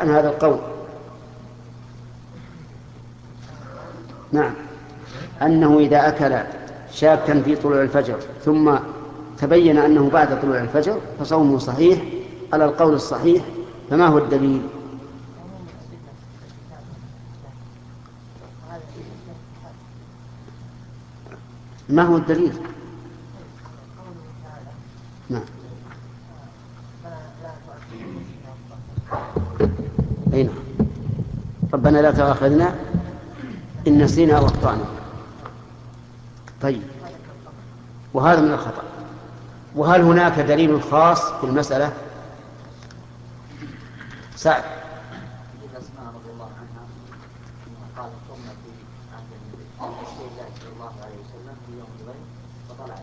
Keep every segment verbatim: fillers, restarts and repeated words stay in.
عن هذا القول. نعم، أنه إذا أكل شاكا في طلوع الفجر ثم تبين أنه بعد طلوع الفجر فصومه صحيح على القول الصحيح. فما هو الدليل؟ ما هو الدليل؟ نعم. أين ربنا لا تؤاخذنا إن نسينا أو أخطأنا. طيب، وهذا من الخطأ. وهل هناك دليل خاص في المسألة؟ سعد. أسماء رضي الله عنها قال قمنا في عهد رسول الله صلى الله عليه وسلم في يوم الغيب فطلعت.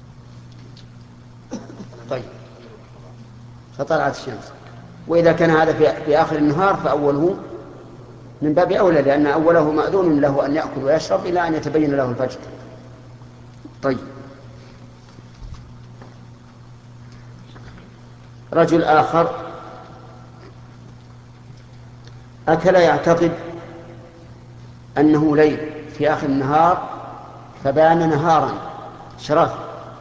طيب، فطلعت الشمس. وإذا كان هذا في آخر النهار فأوله من باب أولى، لأن أوله مأذون له أن يأكل ويشرب إلى أن يتبين له الفجر. طيب، رجل آخر أكل يعتقد أنه ليل في آخر النهار فبان نهارا شرف.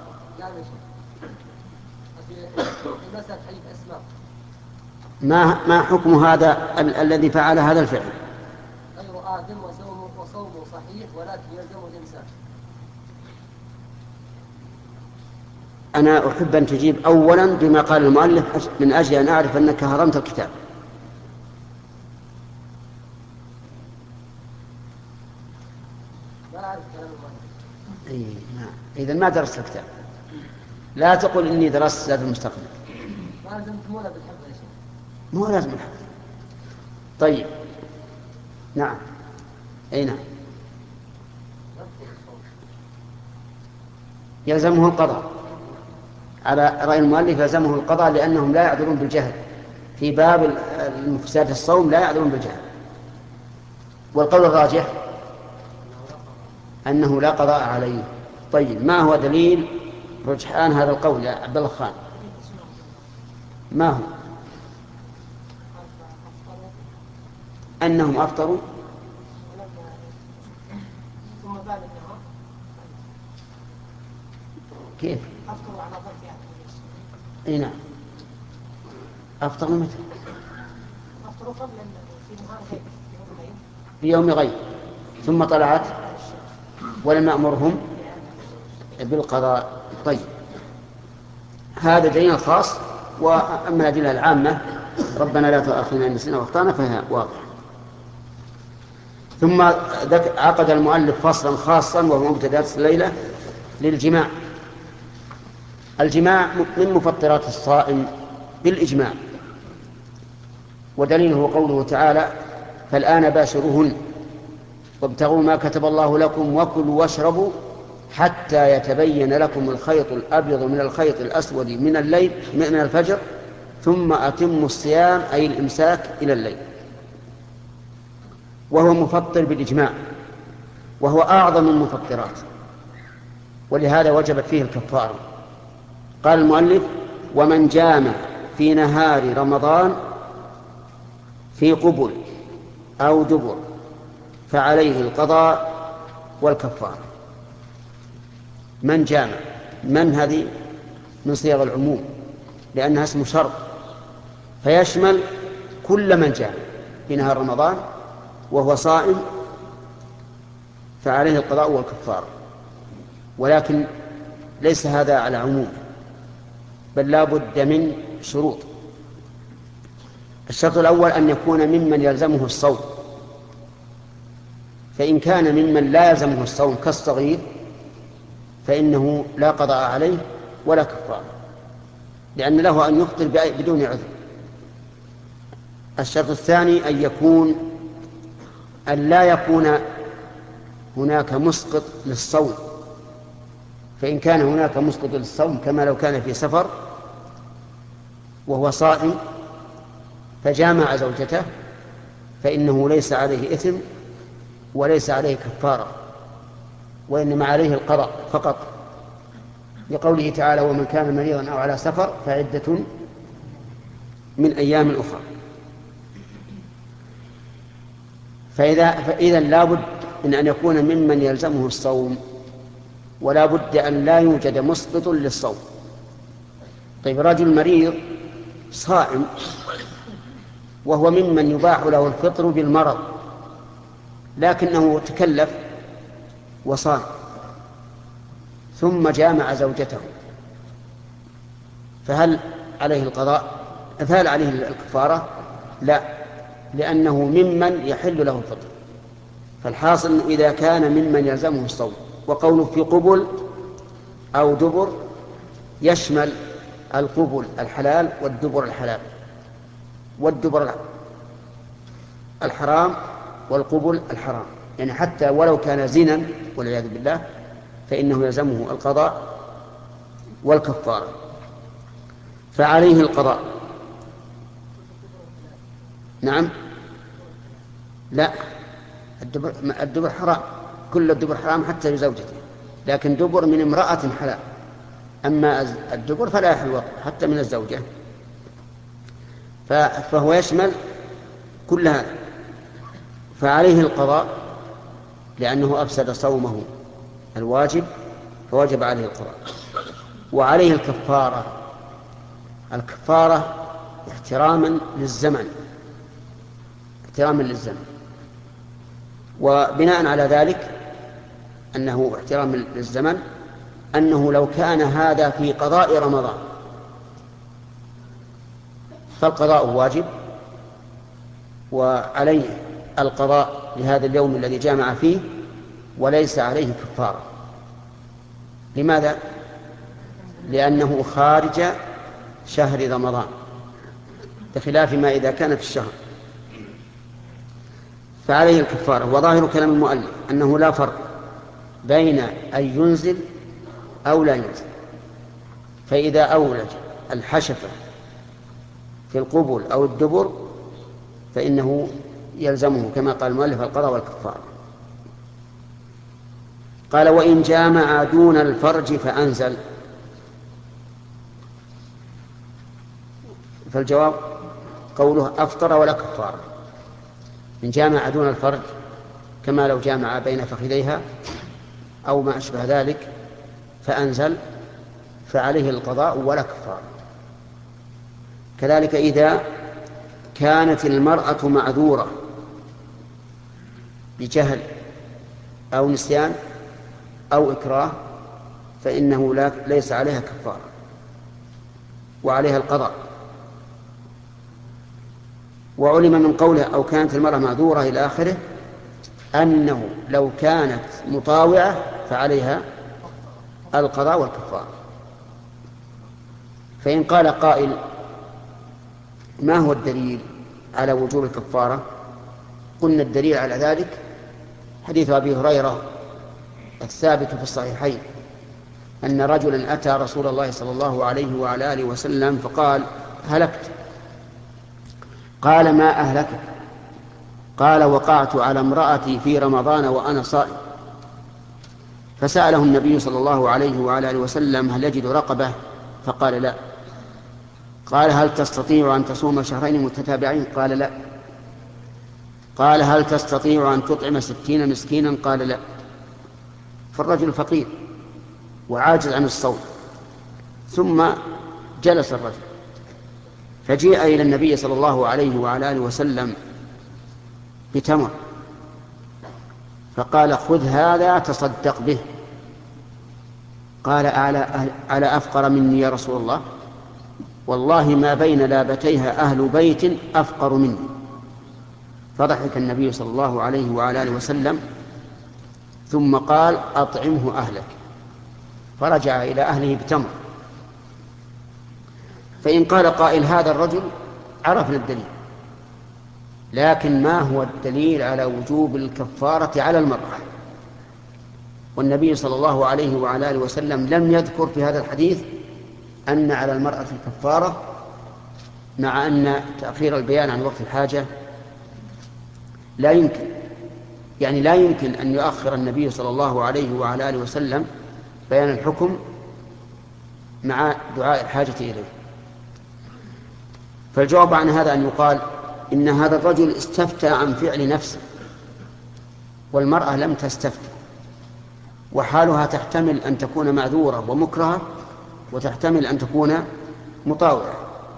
ما ما حكم هذا ال- الذي فعل هذا الفعل؟ غير آثم وصومه وصومه صحيح، ولكن يلزمه الإمساك. أنا أحب أن تجيب أولا بما قال المؤلف من أجل أن أعرف أنك هرمت الكتاب. لا أعرف كلام المؤلف. أي نعم، إذن ما درست الكتاب. لا تقل إني درست زاد المستقبل. ما لزمتمونا بالحفظ يا شيخ. مو لازم الحفظ. طيب، نعم. أي نعم، يلزمه القضاء. على رأي المؤلف يلزمه القضاء لأنهم لا يعذرون بالجهل. في باب المفسدات الصوم لا يعذرون بالجهل. والقول الراجح أنه لا قضاء عليه. طيب، ما هو دليل رجحان هذا القول يا عبد الله خان؟ ما هو؟ أنهم أفطروا ثم بعد النهار كيف؟ أفطروا على ضرب يعني. اي نعم، أفطروا متى؟ أفطروا قبل في نهار غيب يوم غيب في يوم غيب ثم طلعت ولم يأمرهم بالقضاء. طيب، هذا دليل خاص. وأما الأدلة العامة ربنا لا تؤاخذنا إن نسينا وأخطأنا فهي واضحة. ثم عقد المؤلف فصلا خاصا وهو مبتدأ الليلة للجماع. الجماع من مفطرات الصائم بالإجماع، ودليله قوله تعالى فالآن باشروهن وابتغوا ما كتب الله لكم وكلوا واشربوا حتى يتبين لكم الخيط الأبيض من الخيط الأسود من الليل من الفجر ثم أتموا الصيام أي الإمساك إلى الليل. وهو مفطر بالإجماع، وهو أعظم المفطرات، ولهذا وجبت فيه الكفارة. قال المؤلف ومن جامع في نهار رمضان في قبل أو دبر فعليه القضاء والكفارة. من جامع، من هذه من صيغ العموم لأنها اسم شرط، فيشمل كل من جامع في نهار رمضان وهو صائم فعليه القضاء والكفارة. ولكن ليس هذا على عموم، بل لا بد من شروط. الشرط الأول أن يكون ممن يلزمه الصوم، فإن كان ممن لا يلزمه الصوم كالصغير فإنه لا قضاء عليه ولا كفارة، لأن له أن يفطر بدون عذر. الشرط الثاني أن يكون أن لا يكون هناك مسقط للصوم، فإن كان هناك مسقط للصوم كما لو كان في سفر وهو صائم فجامع زوجته فإنه ليس عليه إثم وليس عليه كفارة، وإنما عليه القضاء فقط، لقوله تعالى ومن كان مريضا أو على سفر فعدة من أيام أخرى. فإذا فإذا لا بد من أن يكون ممن يلزمه الصوم، ولا بد أن لا يوجد مسقط للصوم. طيب رجل مريض صائم وهو ممن يباح له الفطر بالمرض، لكنه تكلف وصام ثم جامع زوجته، فهل عليه القضاء؟ فهل عليه الكفارة؟ لا، لأنه ممن يحل له الفطر. فالحاصل إذا كان ممن يلزمه الصوم، وقوله في قبل أو دبر يشمل القبل الحلال والدبر الحلال، والدبر الحرام والقبل الحرام، يعني حتى ولو كان زنا والعياذ بالله فإنه يلزمه القضاء والكفارة. فعليه القضاء. نعم، لا، الدبر, الدبر حرام، كل الدبر حرام حتى لزوجته، لكن دبر من امرأة حلال، أما الدبر فلا يحل حتى من الزوجة، فهو يشمل كل هذا. فعليه القضاء لأنه أفسد صومه الواجب، فوجب عليه القضاء. وعليه الكفارة، الكفارة احتراما للزمن، احتراما للزمن. وبناء على ذلك أنه احترام للزمن، أنه لو كان هذا في قضاء رمضان فالقضاء واجب، وعليه القضاء لهذا اليوم الذي جامع فيه، وليس عليه كفارة. لماذا؟ لأنه خارج شهر رمضان، بخلاف ما إذا كان في الشهر، فعليه الكفارة. وظاهر كلام المؤلف أنه لا فرق بين أن ينزل أو لا ينزل، فإذا أولج الحشفة في القبل أو الدبر فإنه يلزمه كما قال المؤلف القضاء والكفارة. قال وإن جامع دون الفرج فأنزل، فالجواب قوله أفطر ولا كفارة. إن جامع دون الفرج كما لو جامع بين فخذيها أو ما أشبه ذلك فأنزل فعليه القضاء ولا كفارة. كذلك إذا كانت المرأة معذورة بجهل أو نسيان أو إكراه فإنه لا ليس عليها كفارة وعليها القضاء. وعلم من قوله أو كانت المرأة معذورة إلى آخره أنه لو كانت مطاوعة فعليها القضاء والكفارة. فإن قال قائل ما هو الدليل على وجوب الكفارة؟ قلنا الدليل على ذلك حديث أبي هريرة الثابت في الصحيحين أن رجلا أتى رسول الله صلى الله عليه وعلى آله وسلم فقال هلكت. قال ما أهلكك؟ قال وقعت على امرأتي في رمضان وأنا صائم. فسأله النبي صلى الله عليه وعلى آله وسلم هل يجد رقبة؟ فقال لا. قال هل تستطيع أن تصوم شهرين متتابعين؟ قال لا. قال هل تستطيع أن تطعم ستين مسكينا؟ قال لا. فالرجل فقير وعاجز عن الصوم. ثم جلس الرجل فجيء إلى النبي صلى الله عليه وعلى آله وسلم بتمر فقال خذ هذا تصدق به. قال على أفقر مني يا رسول الله؟ والله ما بين لابتيها أهل بيت أفقر مني. فضحك النبي صلى الله عليه وعلى آله وسلم ثم قال أطعمه أهلك، فرجع إلى أهله بتمر. فإن قال قائل هذا الرجل عرفنا الدليل، لكن ما هو الدليل على وجوب الكفارة على المرأة؟ والنبي صلى الله عليه وعلى آله وسلم لم يذكر في هذا الحديث أن على المرأة الكفارة، مع أن تأخير البيان عن وقت الحاجة لا يمكن، يعني لا يمكن أن يؤخر النبي صلى الله عليه وعلى آله وسلم بيان الحكم مع دعاء الحاجة إليه. فالجواب عن هذا أن يقال إن هذا الرجل استفتى عن فعل نفسه والمرأة لم تستفتي، وحالها تحتمل أن تكون معذورة ومكرهة، وتحتمل أن تكون مطاوعة.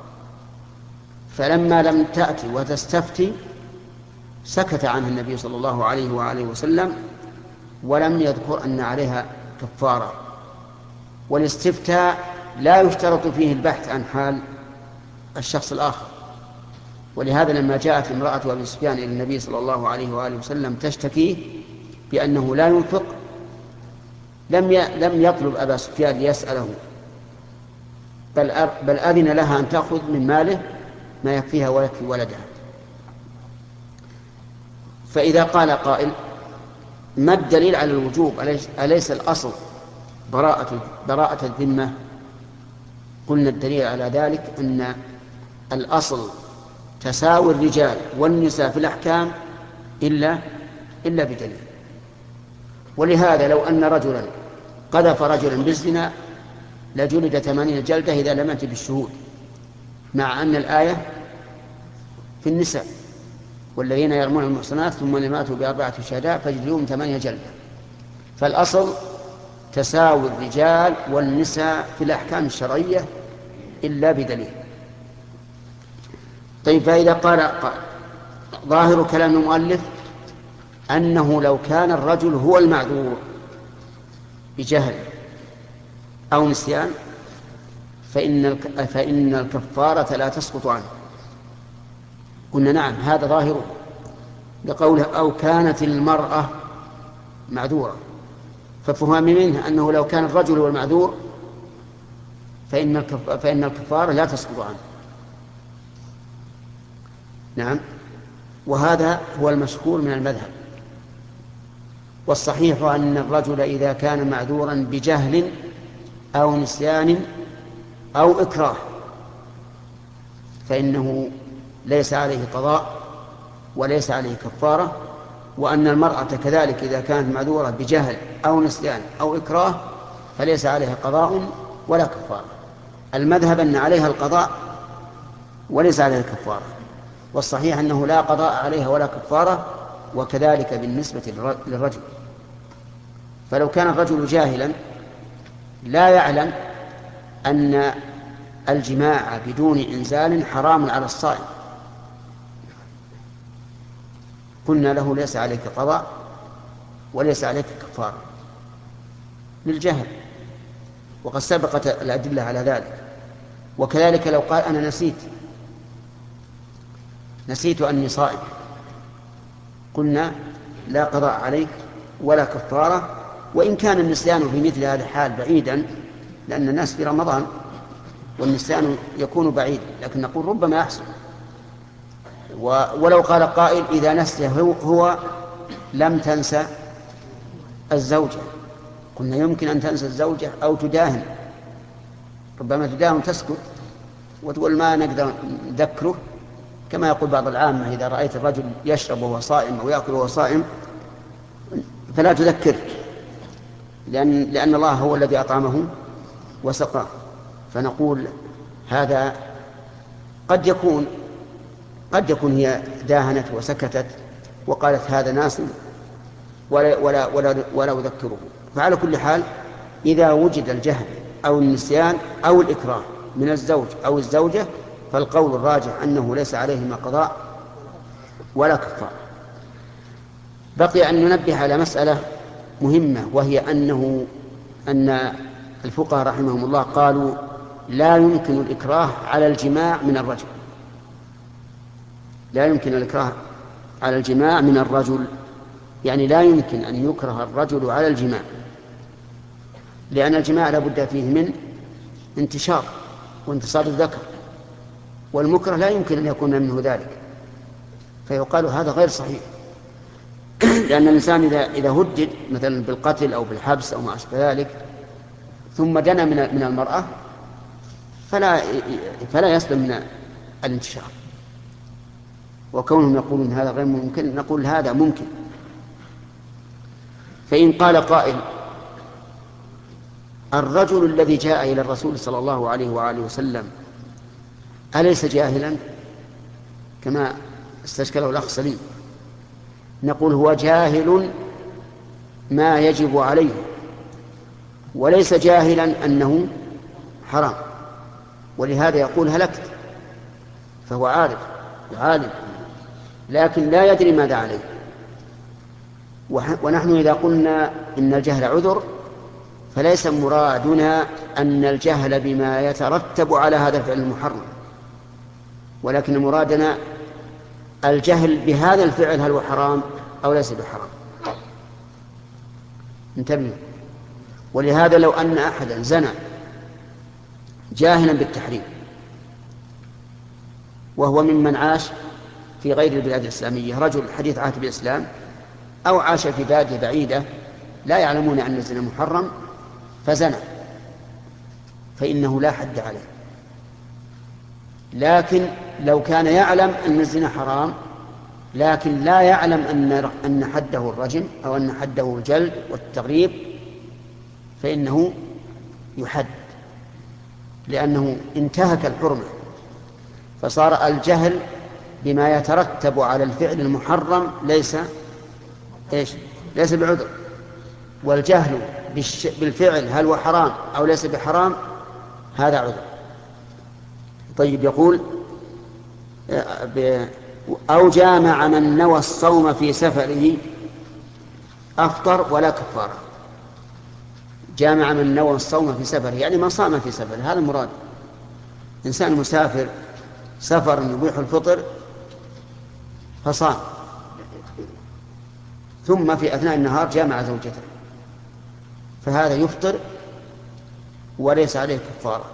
فلما لم تأتي وتستفتي سكت عنها النبي صلى الله عليه وآله وسلم، ولم يذكر أن عليها كفارة. والاستفتاء لا يشترط فيه البحث عن حال الشخص الآخر، ولهذا لما جاءت امرأة أبي سفيان إلى النبي صلى الله عليه وآله وسلم تشتكيه بأنه لا ينفق، لم لم يطلب أبا سفيان ليسأله، بل بل أذن لها أن تأخذ من ماله ما يكفيها ويكفي ولدها. فإذا قال قائل: ما الدليل على الوجوب؟ أليس الأصل براءة براءة الذمة؟ قلنا الدليل على ذلك أن الأصل تساوي الرجال والنساء في الأحكام إلا إلا بدليل. ولهذا لو أن رجلا قذف رجلا بالزنا لجلد ثمانين جلدة إذا لم يأت بالشهود، مع أن الآية في النساء: والذين يرمون المحصنات ثم لم يأتوا بأربعة شهداء فاجلدوهم ثمانية جلدة. فالأصل تساوي الرجال والنساء في الأحكام الشرعية إلا بدليل. طيب، فإذا قال قال ظاهر كلام المؤلف أنه لو كان الرجل هو المعذور بجهل أو نسيان فإن فإن الكفارة لا تسقط عنه. قلنا نعم، هذا ظاهره لقوله: أو كانت المرأة معذورة، ففهم منه أنه لو كان الرجل هو المعذور فإن فإن الكفارة لا تسقط عنه. نعم، وهذا هو المشهور من المذهب. والصحيح أن الرجل إذا كان معذورا بجهل أو نسيان أو إكراه فإنه ليس عليه قضاء وليس عليه كفارة، وأن المرأة كذلك إذا كانت معذورة بجهل أو نسيان أو إكراه فليس عليها قضاء ولا كفارة. المذهب أن عليها القضاء وليس عليها الكفارة، والصحيح أنه لا قضاء عليها ولا كفارة، وكذلك بالنسبة للرجل. فلو كان الرجل جاهلا لا يعلم أن الجماع بدون إنزال حرام على الصائم، قلنا له: ليس عليك قضاء وليس عليك كفارة للجهل، وقد سبقت الأدلة على ذلك. وكذلك لو قال: أنا نسيت نسيت أني صائم، قلنا: لا قضاء عليك ولا كفارة، وإن كان النسيان في مثل هذا الحال بعيدا، لأن الناس في رمضان والنسيان يكون بعيدا، لكن نقول ربما يحصل. ولو قال قائل: إذا نسي هو لم تنسى الزوجة، قلنا: يمكن أن تنسى الزوجة أو تداهن، ربما تداهن تسكت وتقول ما نقدر نذكره، كما يقول بعض العامة: إذا رأيت الرجل يشرب وهو صائم أو يأكل وهو صائم فلا تذكره، لأن, لأن الله هو الذي أطعمه وسقاه. فنقول هذا قد يكون قد يكون هي داهنت وسكتت وقالت هذا ناس ولا, ولا, ولا, ولا أذكره. فعلى كل حال إذا وجد الجهل أو النسيان أو الإكراه من الزوج أو الزوجة فالقول الراجح أنه ليس عليهما قضاء ولا كفارة. بقي أن ننبه على مسألة مهمة، وهي أنه أن الفقهاء رحمهم الله قالوا: لا يمكن الإكراه على الجماع من الرجل، لا يمكن الإكراه على الجماع من الرجل، يعني لا يمكن أن يكره الرجل على الجماع، لأن الجماع لا بد فيه من انتشار وانتصاب الذكر، والمكره لا يمكن أن يكون منه ذلك، فيقال هذا غير صحيح. لأن الإنسان إذا إذا هدد مثلا بالقتل أو بالحبس أو ما أشبه ذلك ثم دنا من من المرأة فلا فلا يسلم من الانتشار. وكونهم يقولون هذا غير ممكن نقول هذا ممكن. فإن قال قائل: الرجل الذي جاء إلى الرسول صلى الله عليه وآله وسلم أليس جاهلا كما استشكله الأخ سليم؟ نقول: هو جاهل ما يجب عليه وليس جاهلا أنه حرام، ولهذا يقول هلكت، فهو عارف وعالم لكن لا يدري ماذا عليه. ونحن إذا قلنا إن الجهل عذر فليس مرادنا أن الجهل بما يترتب على هذا الفعل المحرم، ولكن مرادنا الجهل بهذا الفعل هل هو حرام أو ليس بحرام. انتبهوا. ولهذا لو أن أحدا زنى جاهلا بالتحريم وهو ممن عاش في غير البلاد الإسلامية، رجل حديث عهد بالإسلام أو عاش في بلاد بعيدة لا يعلمون أن الزنا محرم فزنى، فإنه لا حد عليه. لكن لو كان يعلم أن الزنا حرام لكن لا يعلم أن أن حده الرجم أو أن حده الجلد والتغريب فإنه يحد، لأنه انتهك الحرمة. فصار الجهل بما يترتب على الفعل المحرم ليس إيش؟ ليس بعذر، والجهل بالفعل هل هو حرام أو ليس بحرام هذا عذر. طيب، يقول أو جامع من نوى الصوم في سفره أفطر ولا كفارة. جامع من نوى الصوم في سفره يعني من صام في سفره، هذا المراد. إنسان مسافر سفر يبيح الفطر فصام، ثم في أثناء النهار جامع زوجته، فهذا يفطر وليس عليه كفارة.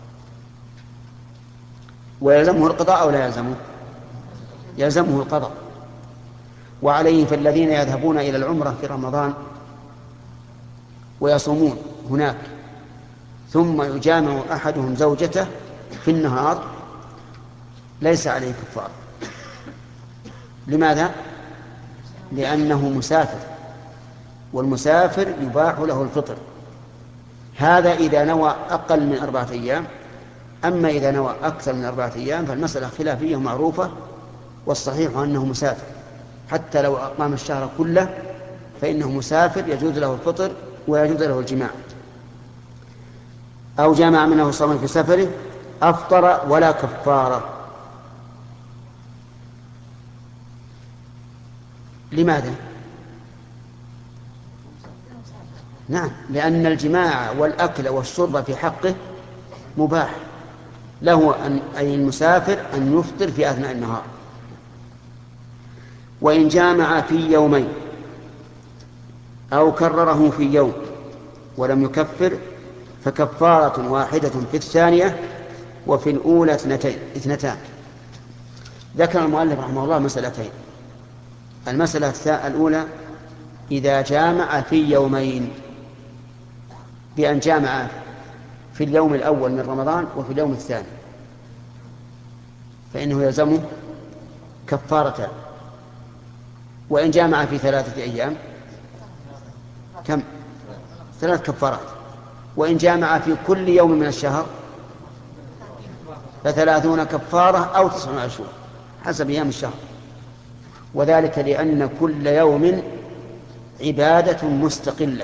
ويلزمه القضاء أو لا يلزمه؟ يلزمه القضاء. وعليه فالذين يذهبون إلى العمرة في رمضان ويصومون هناك ثم يجامع أحدهم زوجته في النهار ليس عليه كفارة. لماذا؟ لأنه مسافر، والمسافر يباح له الفطر. هذا إذا نوى أقل من أربعة أيام، أما إذا نوى أكثر من أربعة أيام فالمسألة خلافية معروفة، والصحيح أنه مسافر حتى لو أقام الشهر كله فإنه مسافر يجوز له الفطر ويجوز له الجماع. أو جامع منه صوم في سفره أفطر ولا كفارة. لماذا؟ نعم، لأن الجماع والأكل والشرب في حقه مباح له، أن أي المسافر أن يفطر في أثناء النهار. وإن جامع في يومين أو كرره في يوم ولم يكفر فكفارة واحدة في الثانية وفي الأولى اثنتين اثنتان. ذكر المؤلف رحمه الله مسألتين. المسألة الأولى إذا جامع في يومين، بأن جامع في اليوم الأول من رمضان وفي اليوم الثاني، فإنه يلزمه كفارتان. وإن جامع في ثلاثة أيام كم؟ ثلاث كفارات. وإن جامع في كل يوم من الشهر فثلاثون كفارة أو تسع وعشرون حسب أيام الشهر. وذلك لأن كل يوم عبادة مستقلة،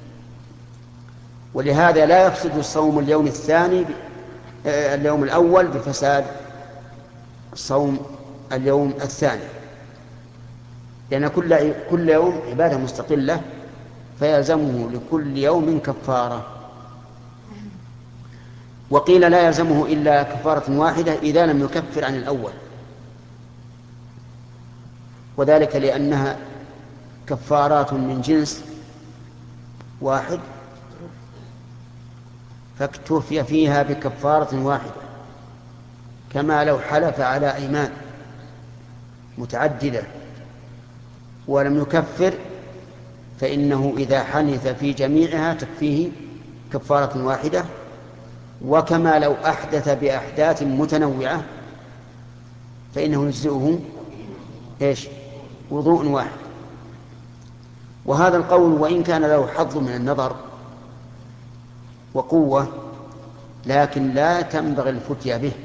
ولهذا لا يفسد الصوم اليوم الثاني اليوم الأول بفساد الصوم اليوم الثاني، لأن كل كل يوم عبادة مستقلة فيلزمه لكل يوم كفارة. وقيل لا يلزمه إلا كفارة واحدة إذا لم يكفر عن الأول، وذلك لأنها كفارات من جنس واحد فاكتفي فيها بكفارة واحدة، كما لو حلف على أيمان متعددة ولم يكفر فإنه إذا حنث في جميعها تكفيه كفارة واحدة. وكما لو أحدث بأحداث متنوعة فإنه يجزئه إيش؟ وضوء واحد. وهذا القول وإن كان له حظ من النظر وقوة لكن لا تنبغي الفتيا به،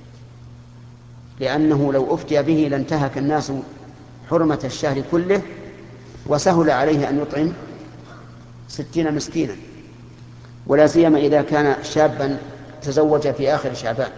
لأنه لو أفتي به لانتهك الناس حرمة الشهر كله وسهل عليه أن يطعم ستين مسكينا، ولا سيما إذا كان شابا تزوج في آخر شعبان،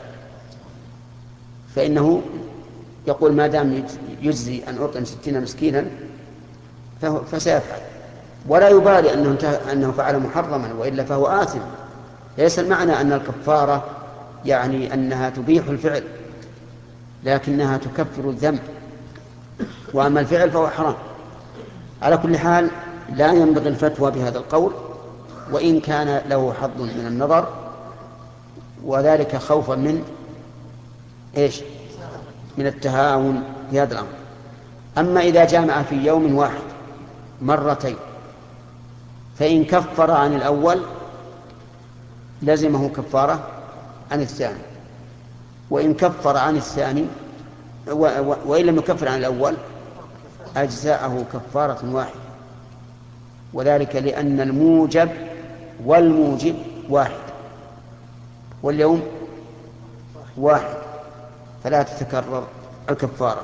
فإنه يقول ما دام يجزي أن أطعم ستين مسكينا فسيفعل، ولا يبالي أنه, أنه فعل محرما، وإلا فهو آثم. ليس المعنى أن الكفارة يعني أنها تبيح الفعل، لكنها تكفر الذنب، وأما الفعل فهو حرام. على كل حال لا ينبغي الفتوى بهذا القول، وإن كان له حظ من النظر، وذلك خوفا من إيش؟ من التهاون في هذا الأمر. أما إذا جامع في يوم واحد مرتين فإن كفر عن الأول لزمه كفارة عن الثاني، وإن كفر عن الثاني وإن لم يكفر عن الأول أجزاءه كفارة واحدة، وذلك لأن الموجب والموجب واحد، واليوم واحد، فلا تتكرر الكفارة.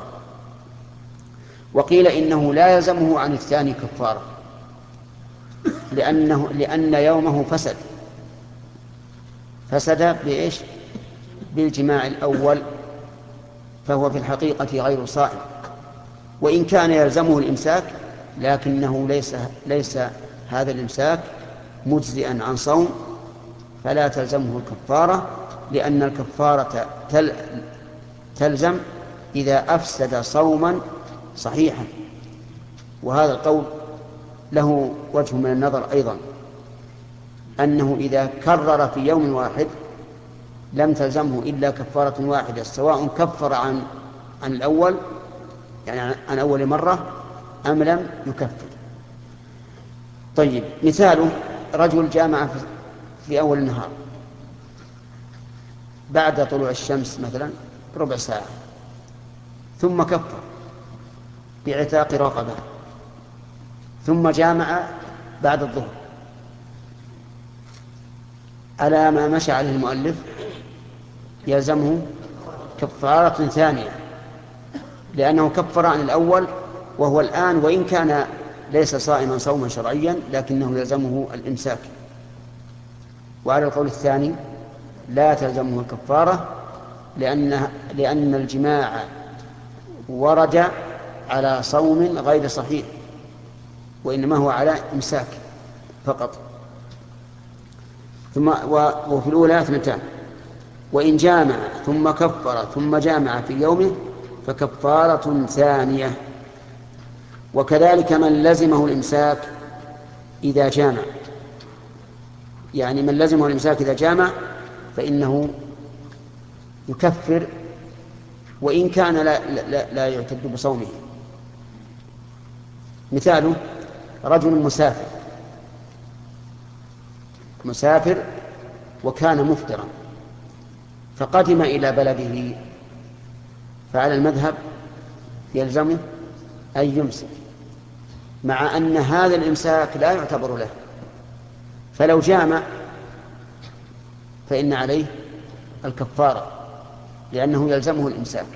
وقيل إنه لا يلزمه عن الثاني كفارة، لأنه لأن يومه فسد فسد بإيش؟ بالجماع الأول، فهو في الحقيقة غير صائم، وإن كان يلزمه الإمساك لكنه ليس ليس هذا الإمساك مجزئا عن صوم، فلا تلزمه الكفارة، لأن الكفارة تل تلزم إذا أفسد صوما صحيحا. وهذا القول له وجه من النظر أيضا، أنه إذا كرر في يوم واحد لم تلزمه إلا كفارة واحدة، سواء كفر عن عن الأول يعني عن أول مرة أم لم يكفر. طيب، مثاله رجل جامع في أول النهار بعد طلوع الشمس مثلا ربع ساعة، ثم كفر بعتاق رقبة، ثم جامع بعد الظهر، على ما مشى عليه المؤلف يلزمه كفارة ثانية، لأنه كفر عن الأول، وهو الآن وإن كان ليس صائما صوما شرعيا لكنه يلزمه الإمساك. وعلى القول الثاني لا تلزمه الكفارة، لأن لأن الجماع ورد على صوم غير صحيح، وإنما هو على إمساك فقط. ثم وفي الأولى اثنتان، وإن جامع ثم كفر ثم جامع في يومه فكفارة ثانية. وكذلك من لزمه الإمساك إذا جامع، يعني من لزمه الإمساك إذا جامع فإنه يكفر وإن كان لا, لا, لا يعتد بصومه. مثاله رجل مسافر مسافر وكان مفطرا فقدم إلى بلده، فعلى المذهب يلزمه أن يمسك، مع أن هذا الإمساك لا يعتبر له، فلو جامع فإن عليه الكفارة لأنه يلزمه الإمساك.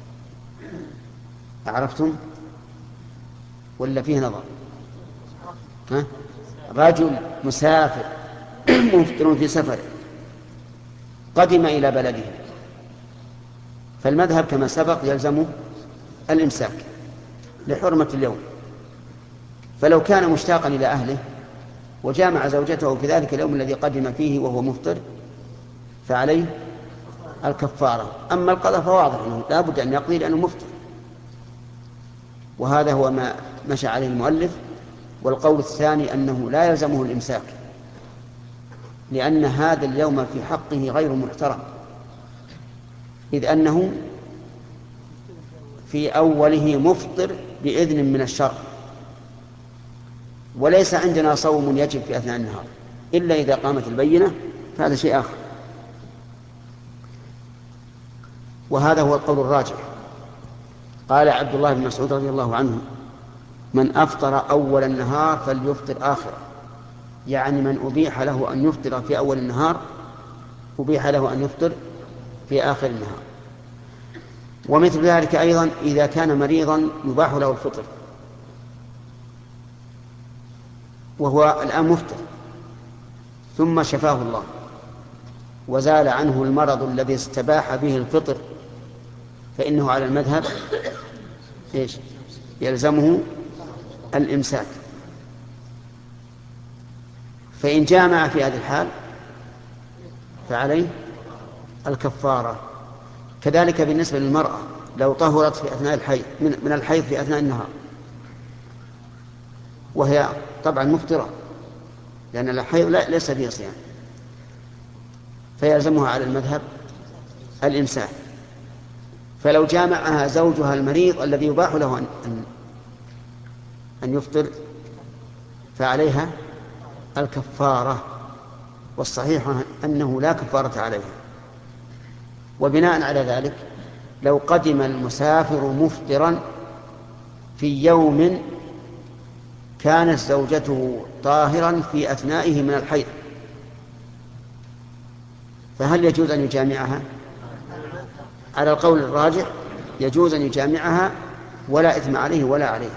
عرفتم ولا فيه نظر؟ ها؟ رجل مسافر مفطر في سفر قدم إلى بلده، فالمذهب كما سبق يلزمه الإمساك لحرمة اليوم، فلو كان مشتاقا إلى أهله وجامع زوجته في ذلك اليوم الذي قدم فيه وهو مفطر فعليه الكفارة. أما القضاء فواضح أنه لا بد أن يقضي لأنه مفطر، وهذا هو ما مشى عليه المؤلف. والقول الثاني أنه لا يلزمه الإمساك، لأن هذا اليوم في حقه غير محترم، إذ أنه في أوله مفطر بإذن من الشرع، وليس عندنا صوم يجب في أثناء النهار إلا إذا قامت البينة، فهذا شيء آخر. وهذا هو القول الراجح. قال عبد الله بن مسعود رضي الله عنه: من أفطر أول النهار فليفطر آخره، يعني من أبيح له أن يفطر في أول النهار أبيح له أن يفطر في آخر النهار. ومثل ذلك أيضا إذا كان مريضا يباح له الفطر، وهو الآن مفطر ثم شفاه الله وزال عنه المرض الذي استباح به الفطر، فإنه على المذهب إيش؟ يلزمه الإمساك. فإن جامع في هذه الحال فعليه الكفارة. كذلك بالنسبة للمرأة لو طهرت في أثناء الحيض من الحيض في أثناء النهار وهي طبعا مفطرة، لأن الحيض لا ليس فيه صيام، فيلزمها على المذهب الإمساك. فلو جامعها زوجها المريض الذي يباح له أن, أن يفطر فعليها الكفارة، والصحيح أنه لا كفارة عليها. وبناء على ذلك لو قدم المسافر مفطرا في يوم كانت زوجته طاهرا في أثنائه من الحيض فهل يجوز أن يجامعها؟ على القول الراجح يجوز أن يجامعها ولا إثم عليه ولا عليها،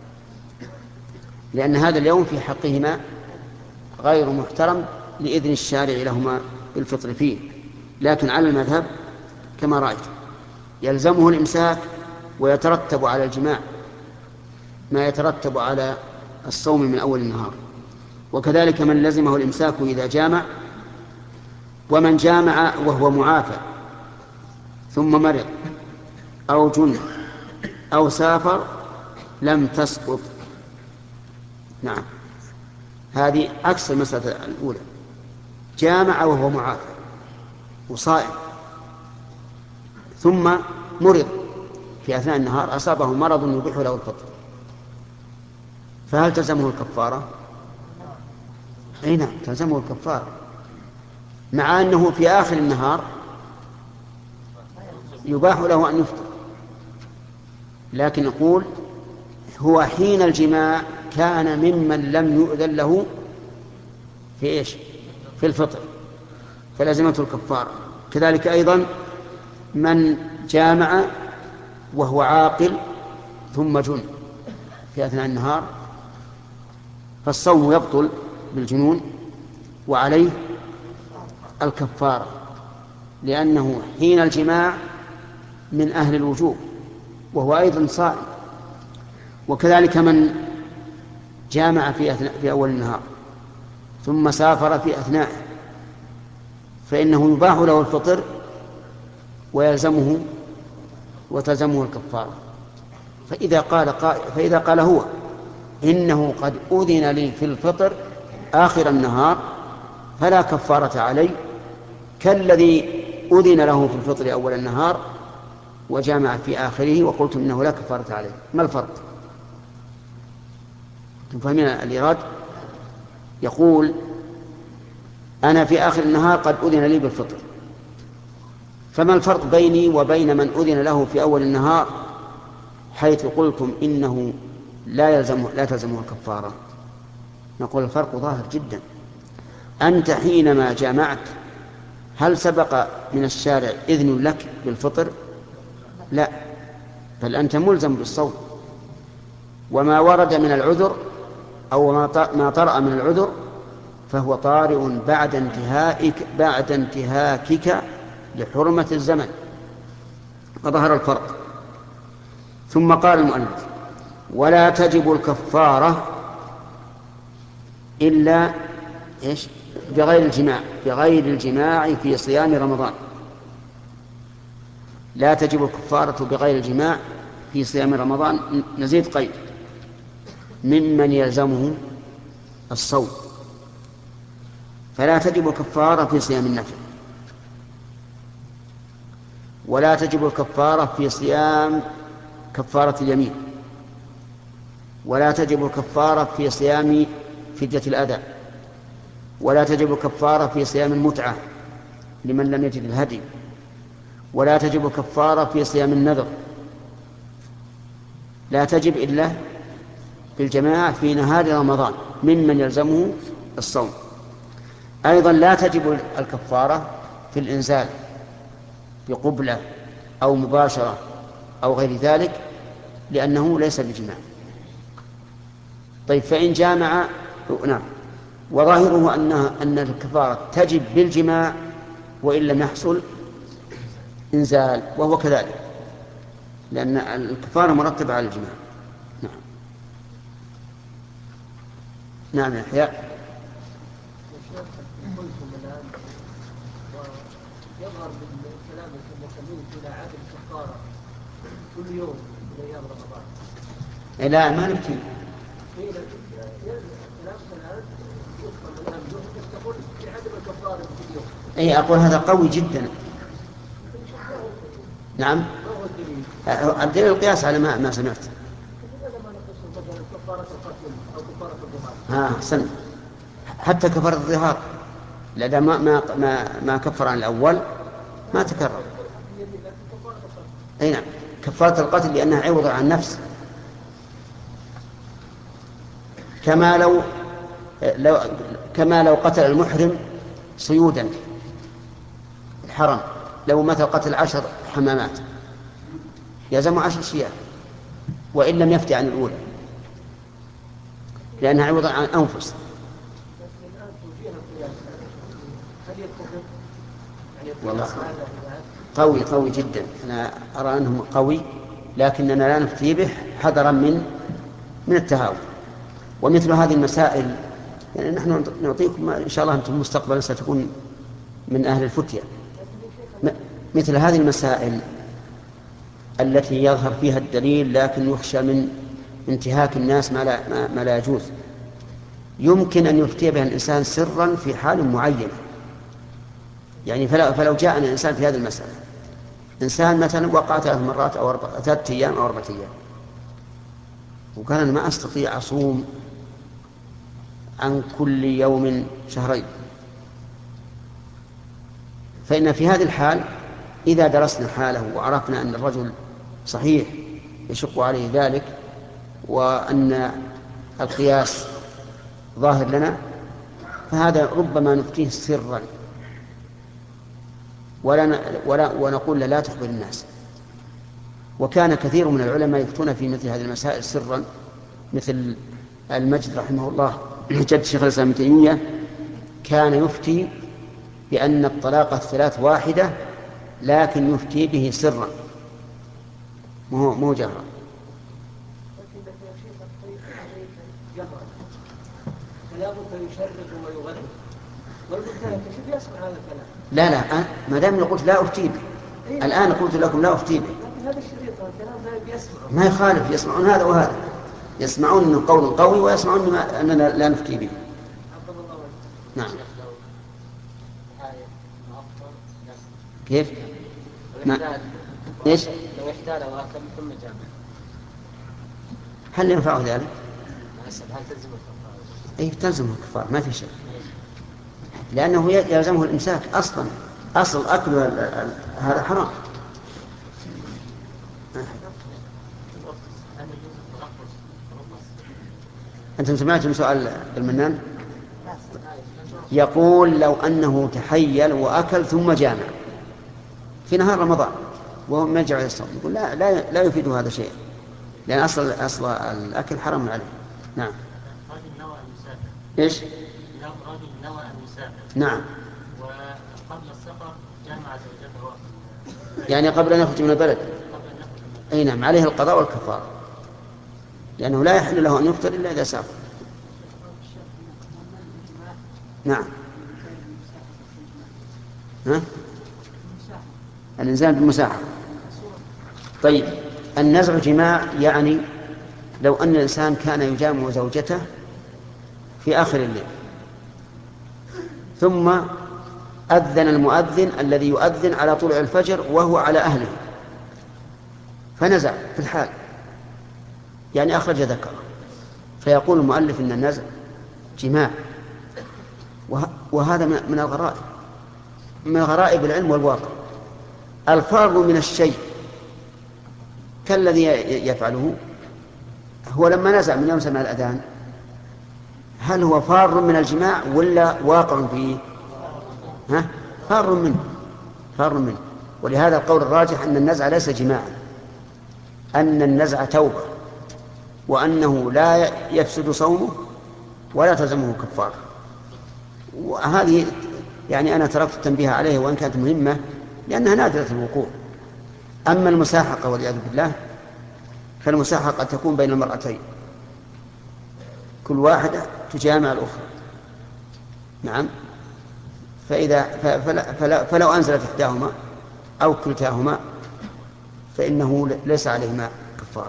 لأن هذا اليوم في حقهما غير محترم لإذن الشارع لهما بالفطر فيه. لكن على المذهب كما رأيت يلزمه الإمساك ويترتب على الجماع ما يترتب على الصوم من أول النهار. وكذلك من لزمه الإمساك إذا جامع. ومن جامع وهو معافى ثم مرض أو جن أو سافر لم تسقط. نعم، هذه عكس المسألة الأولى. جامع وهو معافى وصائم ثم مرض في أثناء النهار، أصابه مرض يبيح له الفطر، فهل تلزمه الكفارة؟ أي نعم تلزمه الكفارة، مع أنه في آخر النهار يباح له أن يفطر. لكن نقول هو حين الجماع كان ممن لم يؤذن له في إيش؟ في الفطر، فلازمته الكفارة. كذلك أيضا من جامع وهو عاقل ثم جن في أثناء النهار فالصوم يبطل بالجنون وعليه الكفارة، لأنه حين الجماع من أهل الوجوب وهو أيضا صائم. وكذلك من جامع في, أثناء في أول النهار ثم سافر في أثناءه فإنه يباح له الفطر ويلزمه وتلزمه الكفارة. فإذا قال, قائل فإذا قال هو إنه قد أذن لي في الفطر آخر النهار فلا كفارة علي كالذي أذن له في الفطر أول النهار وجامع في آخره وقلت إنه لا كفارة عليه. ما الفرق؟ تفهمين الإيراد؟ يقول أنا في آخر النهار قد أذن لي بالفطر، فما الفرق بيني وبين من أذن له في أول النهار حيث قلتم إنه لا يلزم لا تلزمه الكفارة؟ نقول الفرق ظاهر جدا. أنت حينما جامعت هل سبق من الشارع إذن لك بالفطر؟ لا، بل أنت ملزم بالصوم، وما ورد من العذر أو ما طرأ من العذر فهو طارئ بعد انتهائك بعد انتهاكك لحرمة الزمن، فظهر الفرق. ثم قال المؤلف ولا تجب الكفارة إلا إيش؟ بغير الجماع بغير الجماع في صيام رمضان. لا تجب الكفارة بغير الجماع في صيام رمضان. نزيد قيد ممن يلزمه الصوم، فلا تجب الكفارة في صيام النفل، ولا تجب الكفارة في صيام كفارة اليمين، ولا تجب الكفارة في صيام فدية الأذى، ولا تجب الكفارة في صيام المتعة لمن لم يجد الهدي، ولا تجب الكفارة في صيام النذر. لا تجب إلا بالجماعة في نهار رمضان ممن يلزمه الصوم. أيضا لا تجب الكفارة في الإنزال بقبلة أو مباشرة أو غير ذلك لأنه ليس بجماع. طيب فإن جامع نعم. وظاهره أنها أن الكفارة تجب بالجماع وإن لم يحصل إنزال، وهو كذلك، لأن الكفارة مرتبة على الجماع. نعم. نعم يا أحياء. يظهر من كلام المسلمين إلى عدم الكفارة كل يوم من أيام رمضان. لا ما نبكي. أي أقول هذا قوي جدا. نعم. الدليل القياس على ما ما سمعت. ها سن. حتى كفارة الظهار لدى ما ما ما, ما كفر عن الأول ما تكرر. أي نعم. كفارة القتل لأنها عوض عن نفس، كما لو لو كما لو قتل المحرم صيودا الحرم، لو مثل قتل عشر حمامات يلزم عشر شياه وإن لم يفتي عن الأولى لأنها عوض عن أنفس. والله قوي قوي جدا. أنا أرى أنه قوي، لكننا لا نفتي به حذرا من من التهاون. ومثل هذه المسائل يعني نحن نعطيكم إن شاء الله أنتم مستقبلا ستكون من أهل الفتية. مثل هذه المسائل التي يظهر فيها الدليل لكن يخشى من انتهاك الناس ما لا, ما لا يجوز، يمكن أن يفتي بها الإنسان سرا في حال معين. يعني فلو, فلو جاءنا الإنسان في هذه المسألة، إنسان مثلا وقع ثلاث مرات أو أربع ثلاثة أيام أو أربعة أيام وقال أنا ما أستطيع أصوم عن كل يوم شهرين، فإن في هذه الحال إذا درسنا حاله وعرفنا أن الرجل صحيح يشق عليه ذلك وأن القياس ظاهر لنا، فهذا ربما نفتيه سرا ولا ولا ونقول لا تخبر الناس. وكان كثير من العلماء يفتون في مثل هذه المسائل سرا، مثل المجد رحمه الله جد شيخ الإسلام ابن تيمية كان يفتي بأن الطلاق الثلاث واحدة، لكن يفتي به سرا مو مو جهرا. لا لا ما دام قلت لا أفتي به الآن قلت لكم لا أفتي به ما يخالف، يسمعون هذا وهذا، يسمعون من قول قوي ويسمعون أننا لا نفتي به. نعم. كيف؟ ما ايش؟ لو احتال واكل ثم جامع هل ينفعه ذلك؟ هل تلزم الكفاره؟ اي تلزم الكفاره ما في شيء، لأنه يلزمه الإمساك أصلا، أصل أكل هذا حرام. أنتم سمعتم سؤال المنان؟ يقول لو أنه تحيل وأكل ثم جامع في نهار رمضان وهو ما يرجع يصوم، يقول لا لا لا يفيد هذا شيء، لأن أصل أصل الأكل حرام عليه. نعم. إيش؟ رجل نوى أن يسافر. نعم. وقبل السفر جمع زوجته. يعني قبل أن يخرج من البلد. أي نعم عليه القضاء والكفارة، لأنه لا يحل له أن يفطر إلا إذا سافر. نعم. ها؟ الإنسان بالمساحة. طيب النزع جماع، يعني لو أن الإنسان كان يجامع زوجته في آخر الليل ثم أذن المؤذن الذي يؤذن على طلوع الفجر وهو على أهله فنزع في الحال، يعني أخرج ذكره، فيقول المؤلف إن النزع جماع، وهذا من الغرائب من غرائب العلم والواقع. الفار من الشيء كالذي يفعله هو لما نزع من يوم سمع الأذان، هل هو فار من الجماع ولا واقع فيه؟ ها؟ فار منه فار منه ولهذا القول الراجح أن النزع ليس جماعا، أن النزع توبة، وأنه لا يفسد صومه ولا تلزمه كفارة. وهذه يعني أنا تركت التنبيه عليه وإن كانت مهمة لأنها نادرة الوقوع. أما المساحقة والعياذ بالله فالمساحقة قد تكون بين المرأتين كل واحدة تجامع الأخرى. نعم. فإذا فلا فلا فلو أنزلت إحداهما أو كلتاهما فإنه ليس عليهما كفارة.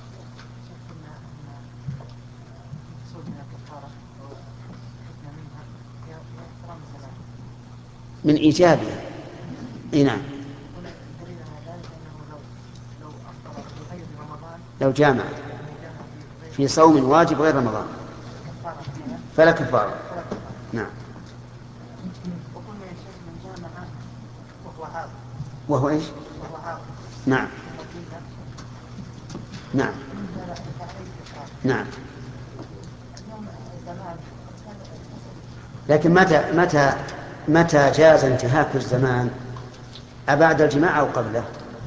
من إيجابها. إيه نعم. لو جامع في صوم واجب غير رمضان فلا كفارة. نعم. وهو إيش؟ نعم. نعم. نعم. لكن متى متى متى جاز انتهاك الزمان؟ أبعد الجماع أو قبله؟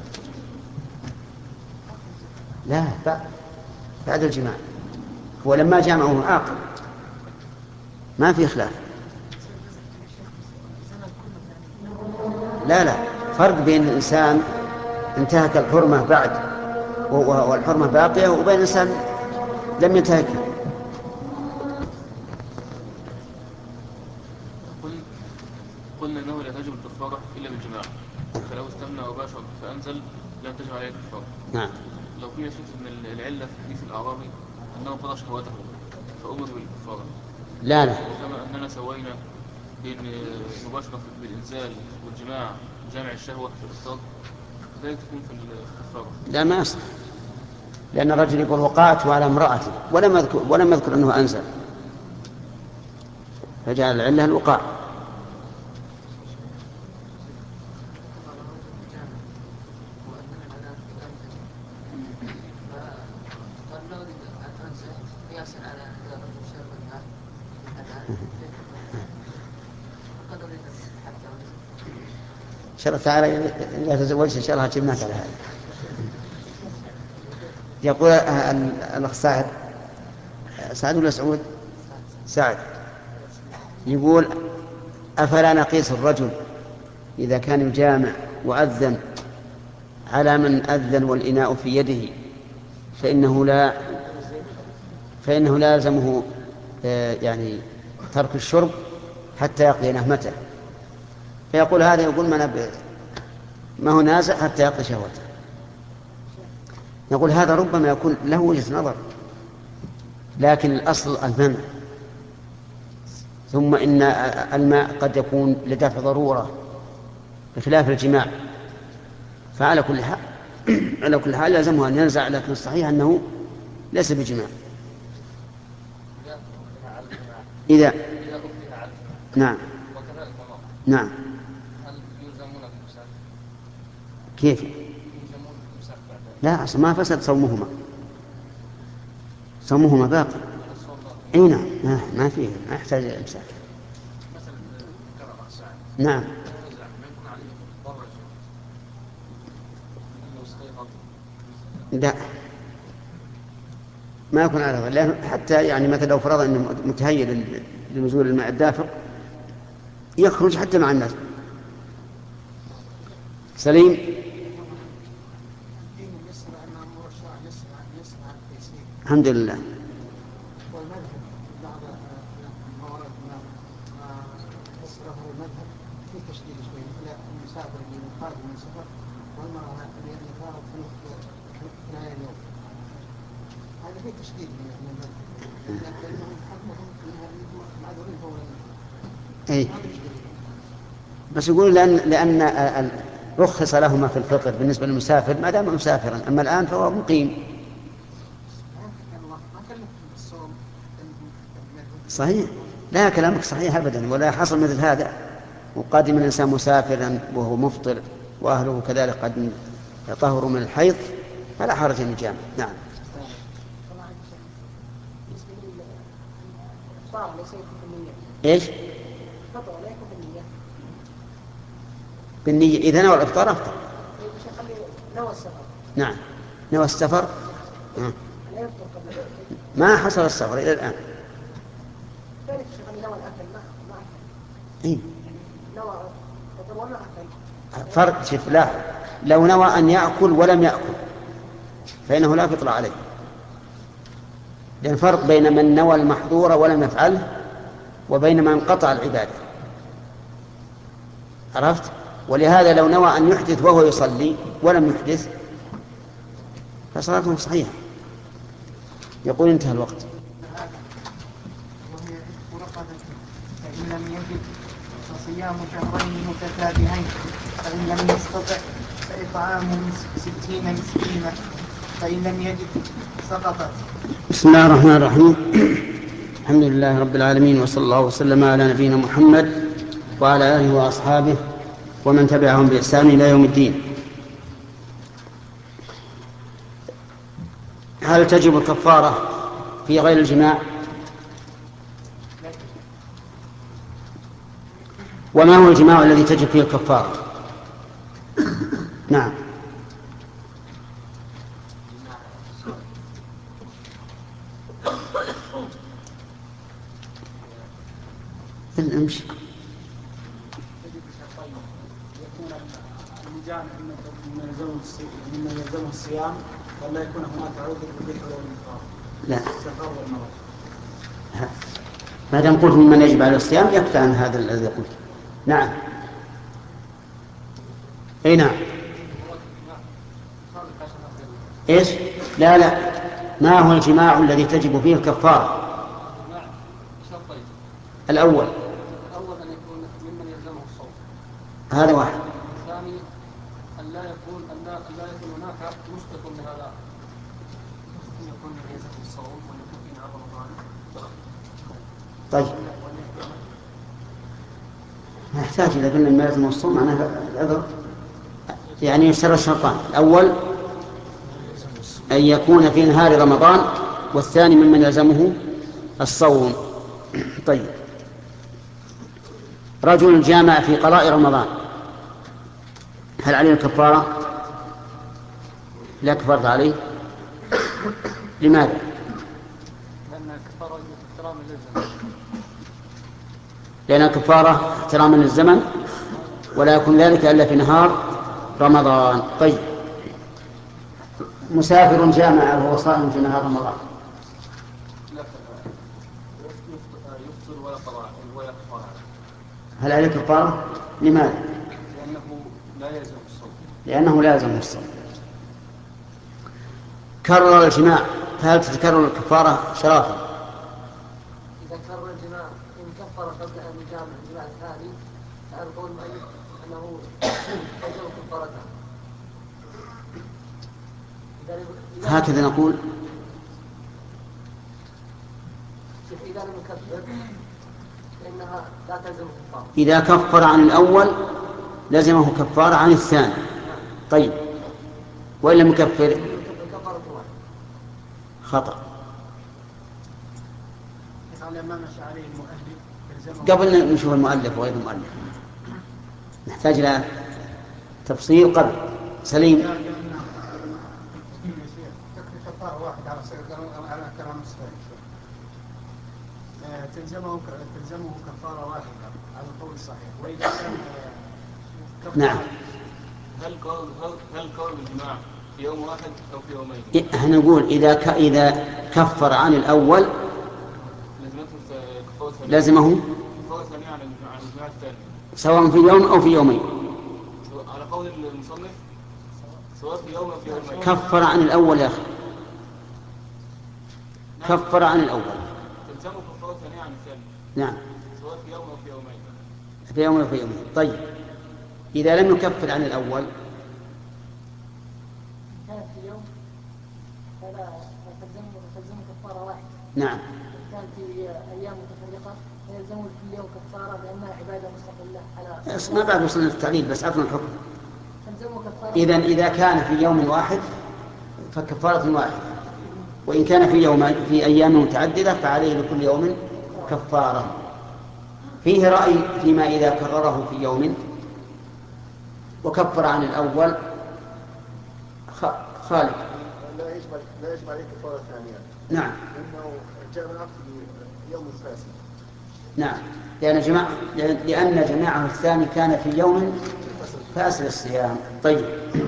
لا، بعد الجماع. هو لما جامعه عاقل ما في خلاف. لا لا فرق بين الإنسان انتهك الحرمة بعد والحرمة باقية وبين إنسان لم ينتهكها. قلنا انه لا تجب الكفاره الا بالجماع، فلو استمنى وباشر فانزل لم تجب عليه الكفاره. نعم. لو قيل شيخ ان العله في حديث الاعرابي انه قضى شهوته فامر بالكفاره. لا لا. وكما اننا سوينا بين مباشره بالانزال والجماع جامع الشهوه في الافطار كذلك تكون في الكفاره. لا ما يصح، لان الرجل يقول وقعت على امرأتي ولم يذكر ولم يذكر انه انزل، فجعل العله الوقاع. إن شاء الله تعالى إذا تزوجت إن شاء الله جبناك على هذا. يقول الأخ سعد سعد ولا سعود؟ سعد يقول أفلا نقيس الرجل إذا كان يجامع وأذن على من أذن والإناء في يده فإنه لا فإنه لا يلزمه يعني ترك الشرب حتى يقضي نهمته. فيقول هذا يقول ما نبي ما هو نازع حتى يقضي شهوته. يقول هذا ربما يكون له وجهة نظر لكن الأصل المنع. ثم إن الماء قد يكون لدفع ضرورة بخلاف الجماع. فعلى كل حال على كل حال لازمه أن ينزع، لكن الصحيح أنه ليس بجماع. إذا نعم نعم. كيف؟ لا أصلا ما فسد صومهما، صومهما باقي. أي نعم ما, ما فيه ما يحتاج إلى إمساك. نعم. لا ما يكون على غير حتى يعني مثلا لو فرض أنه متهيئ لنزول الماء الدافق يخرج حتى مع الناس. سليم. الحمد لله. أي. بس يقول لأن لأن رخص لهما في الفطر بالنسبة للمسافر ما دام مسافرا، أما الآن فهو مقيم. صحيح لا كلامك صحيح أبدا، ولا حصل مثل هذا وقادم الإنسان مسافرا وهو مفطر وأهله كذلك قد طهروا من الحيض فلا حرج من الجامع. نعم. إيش؟ بالنية إذا نوى الإفطار أفطر. نعم نوى السفر ما حصل السفر إلى الآن. نوى الأكل ما ما أكل. إيه؟ نوى فطر وما أكل. فرق شوف، لا، لو نوى أن يأكل ولم يأكل فإنه لا فطر عليه، لأن فرق بين من نوى المحظور ولم يفعله وبين من قطع العبادة. عرفت؟ ولهذا لو نوى أن يحدث وهو يصلي ولم يحدث فصلاته صحيحة. يقول انتهى الوقت. وهي رقبة فإن لم يجد فصيام شهرين متتابعين، فإن لم يستطع فإطعام ستين مسكينا، فإن لم يجد سقطت. بسم الله الرحمن الرحيم. الحمد لله رب العالمين، وصلى الله وسلم على نبينا محمد وعلى آله وأصحابه ومن تبعهم بإحسان إلى يوم الدين. هل تجب الكفارة في غير الجماع؟ وما هو الجماع الذي تجب فيه الكفارة؟ نعم. امشي. مما يلزمه الصيام ولا يكون هناك عذر بالذكر والإفطار؟ لا، السفر والمرض. ما دام قلت ممن يجب على الصيام يكفي عن هذا الذي قلت. نعم. اي نعم. ايش؟ لا لا، ما هو الجماع الذي تجب فيه الكفارة؟ الأول الأول أن يكون ممن يلزمه الصوم. هذا واحد. الثاني أن لا يكون أن لا, أن لا يكون هناك مشتق لهذا، يكون يلزمه الصوم ويكون في نهار رمضان. طيب، نحتاج إذا قلنا ما يلزم الصوم معناه العذر، يعني يشترط الشرطان: الأول أن يكون في نهار رمضان، والثاني ممن يلزمه الصوم. طيب، رجل جامع في قضاء رمضان هل عليه الكفارة؟ لا كفارة عليه. لماذا؟ لأن الكفارة احتراما للزمن. لأن الكفارة احتراما للزمن، ولا يكون ذلك إلا في نهار رمضان. طيب، مسافر جامع وهو صائم في نهار رمضان يفطر ولا قضاء ولا كفارة، هل عليه كفارة؟ لماذا؟ لأنه لا يلزم الصوم. لأنه لا يلزم الصوم. كرر الجماع فهل تتكرر الكفارة شرافا؟ إذا كرر الجماع إن كفر قبل أن يجامع الجماع الثاني فهل قول المؤلف أنه يجب كفارته؟ هكذا نقول. إذا لم يكفر فإنها لا تلزم كفارة. إذا كفر عن الأول لزمه كفارة عن الثاني. طيب، وإن لم يكفر خطأ. قبل نشوف المؤلف وغير المؤلف نحتاج إلى تفصيل قبل. سليم. كفارة واحد على على كلام الصحيح. تلزمه تلزمه كفارة واحدة على القول الصحيح. وإذا كان نعم. هل قول هل قول الجماع في يوم واحد أو في يومين؟ احنا نقول إذا ك... إذا كفر عن الأول لازمه كفارة ثانية عن الجماع الثاني، سواء في يوم أو في يومين. على قول المصنف سواء في يوم أو في يومين. كفر عن الأول يا أخي، كفر عن الأول. تلزمه كفارة ثانية عن الثاني. نعم. سواء في يوم أو في يومين. في يوم أو في يومين. طيب، إذا لم يكفر عن الأول كان في يوم فلا تلزم تلزم كفارة واحدة. نعم. كان في أيام متفرقة فيلزم كل يوم كفارة لأنها عبادة مستقلة على. ما بعد وصلنا للتعليل، بس عطنا الحكم. تلزم كفارة. إذن إذا كان في يوم واحد فكفارة واحدة، وإن كان في يوم في أيام متعددة فعليه لكل يوم كفارة. فيه رأي فيما إذا كرره في يوم وكفر عن الأول خالد. لا يجب لا يجب عليه كفارة ثانية. نعم. لأنه جاء العقد يوم الفاسد. نعم، لأن جماع لأن جماعه الثاني كان في يوم فأسر الصيام. طيب،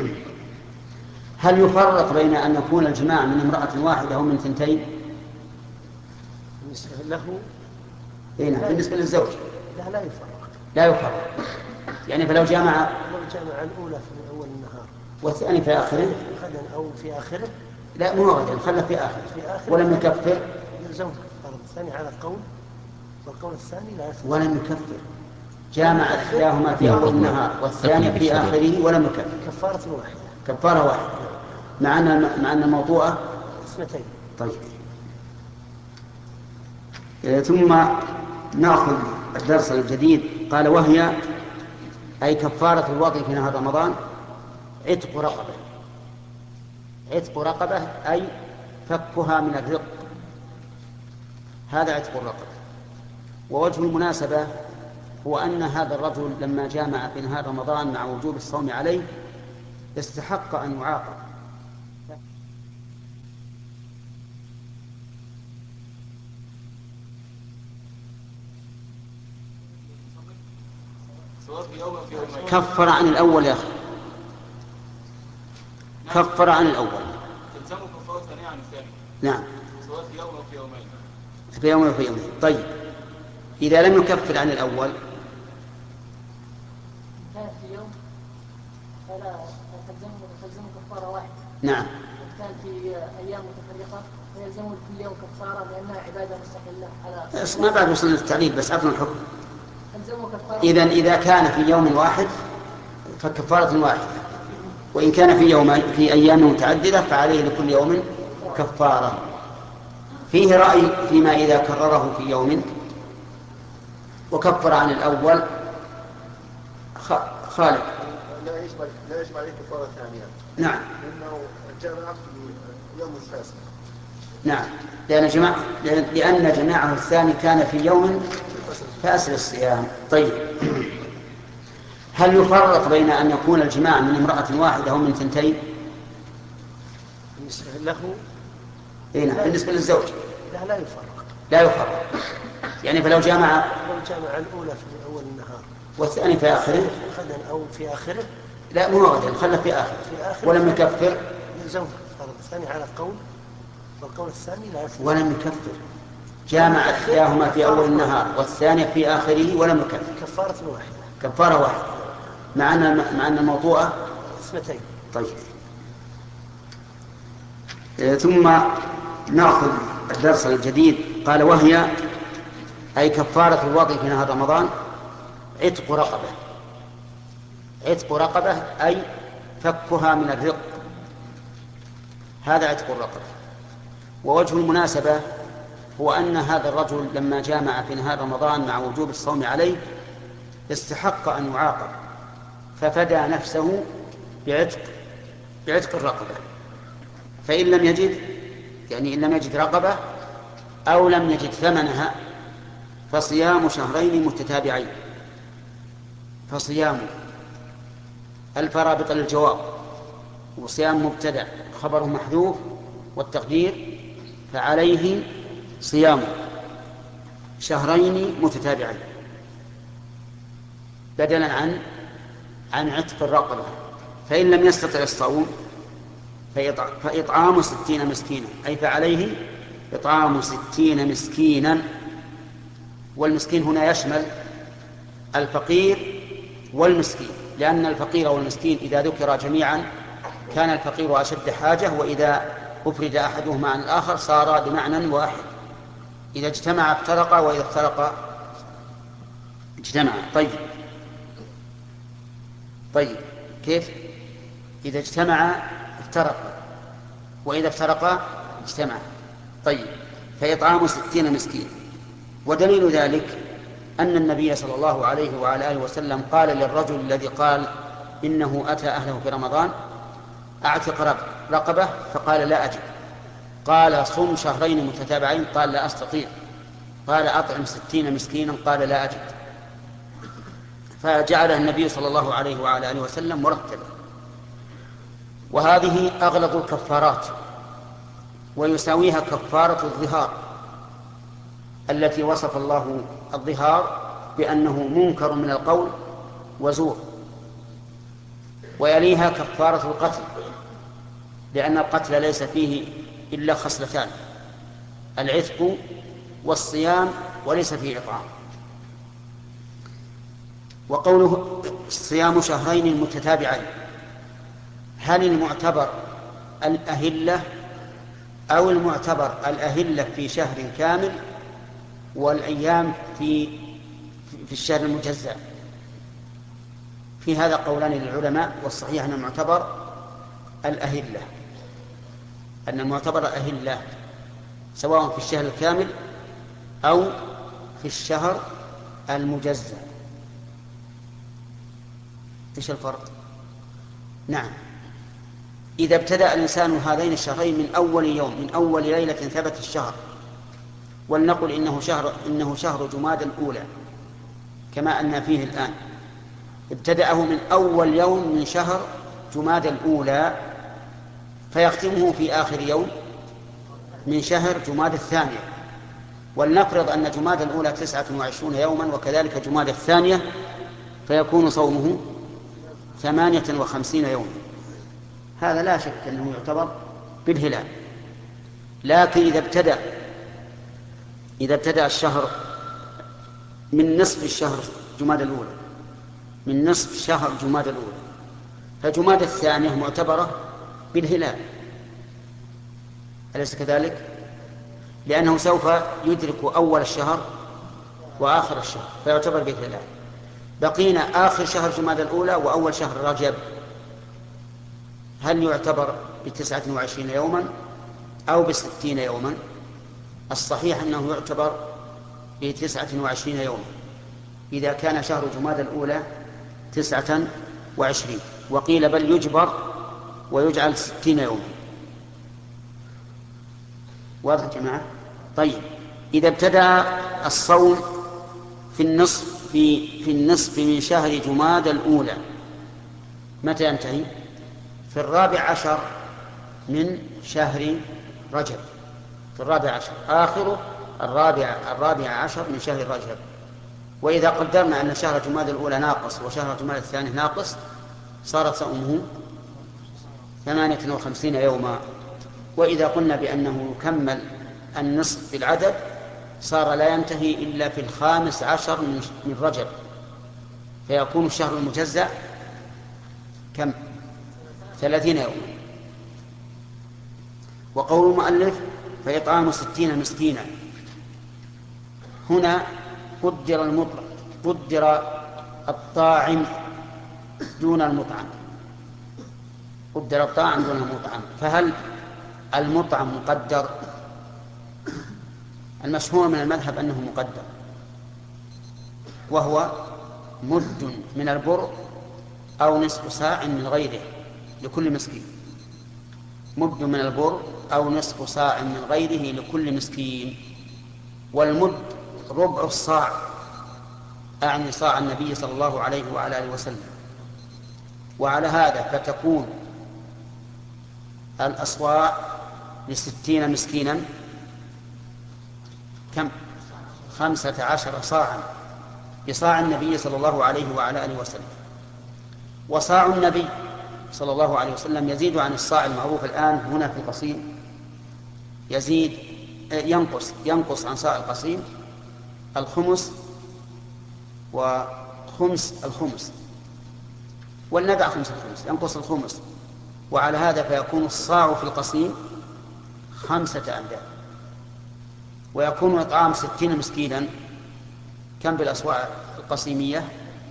هل يفرق بين أن يكون الجماع من امرأة واحدة أو من ثنتين؟ بالنسبة له إيه نعم، بالنسبة للزوج لا لا يفرق. لا يفرق، يعني فلو جامع لو جامع الأولى في أول النهار والثاني في آخره غدا أو في آخره، لا مو غدا، خله في آخره في آخره ولم يكفر، يلزم كفارة الثاني على القول، والقول الثاني لا يفرق. ولم يكفر، جامع إحداهما في أول النهار والثاني في آخره ولم يكفر، كفارة واحدة، كفارة واحدة، مع أن مع أن الموضوع اثنتين. طيب، ثم نأخذ الدرس الجديد. قال وهي أي كفارة الوضع في نهار رمضان عتق رقبة. عتق رقبة أي فكها من الرق، هذا عتق الرقبة. ووجه المناسبة هو أن هذا الرجل لما جامع في نهار رمضان مع وجوب الصوم عليه استحق أن يعاقب. كفر عن الأول يا أخي، كفر عن الأول. تلزمه كفارة ثانية عن الثاني. نعم، سواء في يوم أو في يومين. في يوم وفي يومين. طيب، إذا لم يكفر عن الأول كان في يوم فلا تلزمه تلزمه كفارة واحدة. نعم، كان في أيام متفرقة فيلزمه كل يوم كفارة لأنها عبادة مستقلة على. ما بعد وصلنا للتعليل، بس عطنا الحكم. كفارة. إذا إذا كان في يوم واحد فكفارة واحدة، وإن كان في يوم في أيام متعددة فعليه لكل يوم كفارة. فيه رأي فيما إذا كرره في يوم وكفر عن الأول. خالد لا يجب لا يجب عليه كفارة ثانية. نعم، لأنه جامع في يوم الفاسد. نعم، لأن جماع لأن جماعه الثاني كان في يوم فأسر الصيام. طيب، هل يفرق بين أن يكون الجماع من امرأة واحدة أو من ثنتين؟ بالنسبة له إيه نعم، بالنسبة للزوج لا لا يفرق. لا يفرق، يعني فلو جامع لو جامع الأولى في أول النهار والثاني في آخره غدا أو في آخره، لا مو غدا، خله في آخره في آخره ولم يكفر، يلزم كفارة الثاني على القول، والقول الثاني لا يفرق. ولم يكفر، جامع إحداهما في أول النهار والثانية في آخره ولم يكفر، كفارة واحدة، كفارة واحدة، مع أن مع أن الموضوع اثنتين. طيب، ثم نأخذ الدرس الجديد. قال وهي أي كفارة الوضع في نهار رمضان عتق رقبة. عتق رقبة أي فكها من الرق، هذا عتق الرقبة. ووجه المناسبة هو أن هذا الرجل لما جامع في نهار رمضان مع وجوب الصوم عليه استحق أن يعاقب، ففدى نفسه بعتق بعتق الرقبة. فإن لم يجد يعني إن لم يجد رقبة أو لم يجد ثمنها فصيام شهرين متتابعين. فصيام الفرابط للجواب، وصيام مبتدأ خبره محذوف، والتقدير فعليه صيام شهرين متتابعين بدلا عن عن عتق الرقبة. فإن لم يستطع الصوم فإطعام ستين مسكينا، أي فعليه إطعام ستين مسكينا. والمسكين هنا يشمل الفقير والمسكين، لأن الفقير والمسكين إذا ذكر جميعا كان الفقير أشد حاجة، وإذا أفرد أحدهما عن الآخر صار بمعنى واحد. إذا اجتمع افترقا وإذا افترقا اجتمع. طيب طيب كيف؟ إذا اجتمع افترقا وإذا افترقا اجتمع. طيب، فإطعام ستين مسكين. ودليل ذلك أن النبي صلى الله عليه وعلى آله وسلم قال للرجل الذي قال إنه أتى أهله في رمضان أعتق رقبة، فقال لا أجد. قال صم شهرين متتابعين، قال لا أستطيع. قال أطعم ستين مسكينا، قال لا أجد. فجعله النبي صلى الله عليه وعلى آله وسلم مرتبا. وهذه أغلظ الكفارات، ويساويها كفارة الظهار. التي وصف الله الظهار بأنه منكر من القول وزور. ويليها كفارة القتل، لأن القتل ليس فيه إلا خصلتان: العتق والصيام، وليس فيه إطعام. وقوله صيام شهرين متتابعين، هل المعتبر الأهلة أو المعتبر الأهلة في شهر كامل والأيام في في الشهر المجزأ؟ في هذا قولان للعلماء، والصحيح أن المعتبر الأهلة، أن المعتبر الأهلة سواء في الشهر الكامل أو في الشهر المجزأ. إيش الفرق؟ نعم، إذا ابتدأ الإنسان هذين الشهرين من أول يوم، من أول ليلة ثبت الشهر، ولنقل إنه شهر إنه شهر جمادى الأولى كما أن فيه الآن، ابتدأه من أول يوم من شهر جمادى الأولى فيختمه في آخر يوم من شهر جمادى الثانية. ولنفرض أن جمادى الأولى تسعة وعشرون يوما وكذلك جمادى الثانية، فيكون صومه ثمانية وخمسين يوما. هذا لا شك أنه يعتبر بالهلال. لكن إذا ابتدأ إذا ابتدأ الشهر من نصف الشهر جمادى الأولى، من نصف شهر جمادى الأولى، فجمادى الثانية معتبرة بالهلال، أليس كذلك؟ لأنه سوف يدرك أول الشهر وآخر الشهر فيعتبر بالهلال. بقينا آخر شهر جمادى الأولى وأول شهر رجب، هل يعتبر بتسعة وعشرين يوما أو بستين يوما؟ الصحيح أنه يعتبر بتسعة وعشرين يوما إذا كان شهر جمادى الأولى تسعة وعشرين، وقيل بل يجبر ويجعل ستين يوما. واضح يا جماعة؟ طيب، إذا ابتدأ الصوم في النصف في في النصف من شهر جمادى الأولى، متى ينتهي؟ في الرابع عشر من شهر رجب، في الرابع عشر، آخره الرابع الرابع عشر من شهر رجب. وإذا قدرنا أن شهر جمادى الأولى ناقص وشهر جمادى الثاني ناقص، صار صومه ثمانية وخمسين يوما. وإذا قلنا بأنه يكمل النصف بالعدد، صار لا ينتهي إلا في الخامس عشر من رجب، فيكون الشهر المجزأ كم؟ ثلاثين يوما. وقول المؤلف فإطعام ستين مسكينا، هنا قدر المطلق، قدر الطاعم دون المطعم، قدر الطاعم دون المطعم. فهل المطعم مقدر؟ المشهور من المذهب أنه مقدر، وهو مد من البر أو نصف صاع من غيره لكل مسكين، مد من البر أو نصف صاع من غيره لكل مسكين. والمد ربع الصاع، أعني صاع النبي صلى الله عليه وعلى آله وسلم. وعلى هذا فتكون الأصواع لستين مسكينا كم؟ خمسة عشر صاعا بصاع النبي صلى الله عليه وعلى آله وسلم. وصاع النبي صلى الله عليه وسلم يزيد عن الصاع المعروف الآن هنا في القصيم، يزيد ينقص ينقص عن صاع القصيم الخمس وخمس الخمس، والندع خمس الخمس، ينقص الخمس. وعلى هذا فيكون الصاع في القصيم خمسة أمداد، ويكون إطعام ستين مسكينا كم بالأصواع القصيمية؟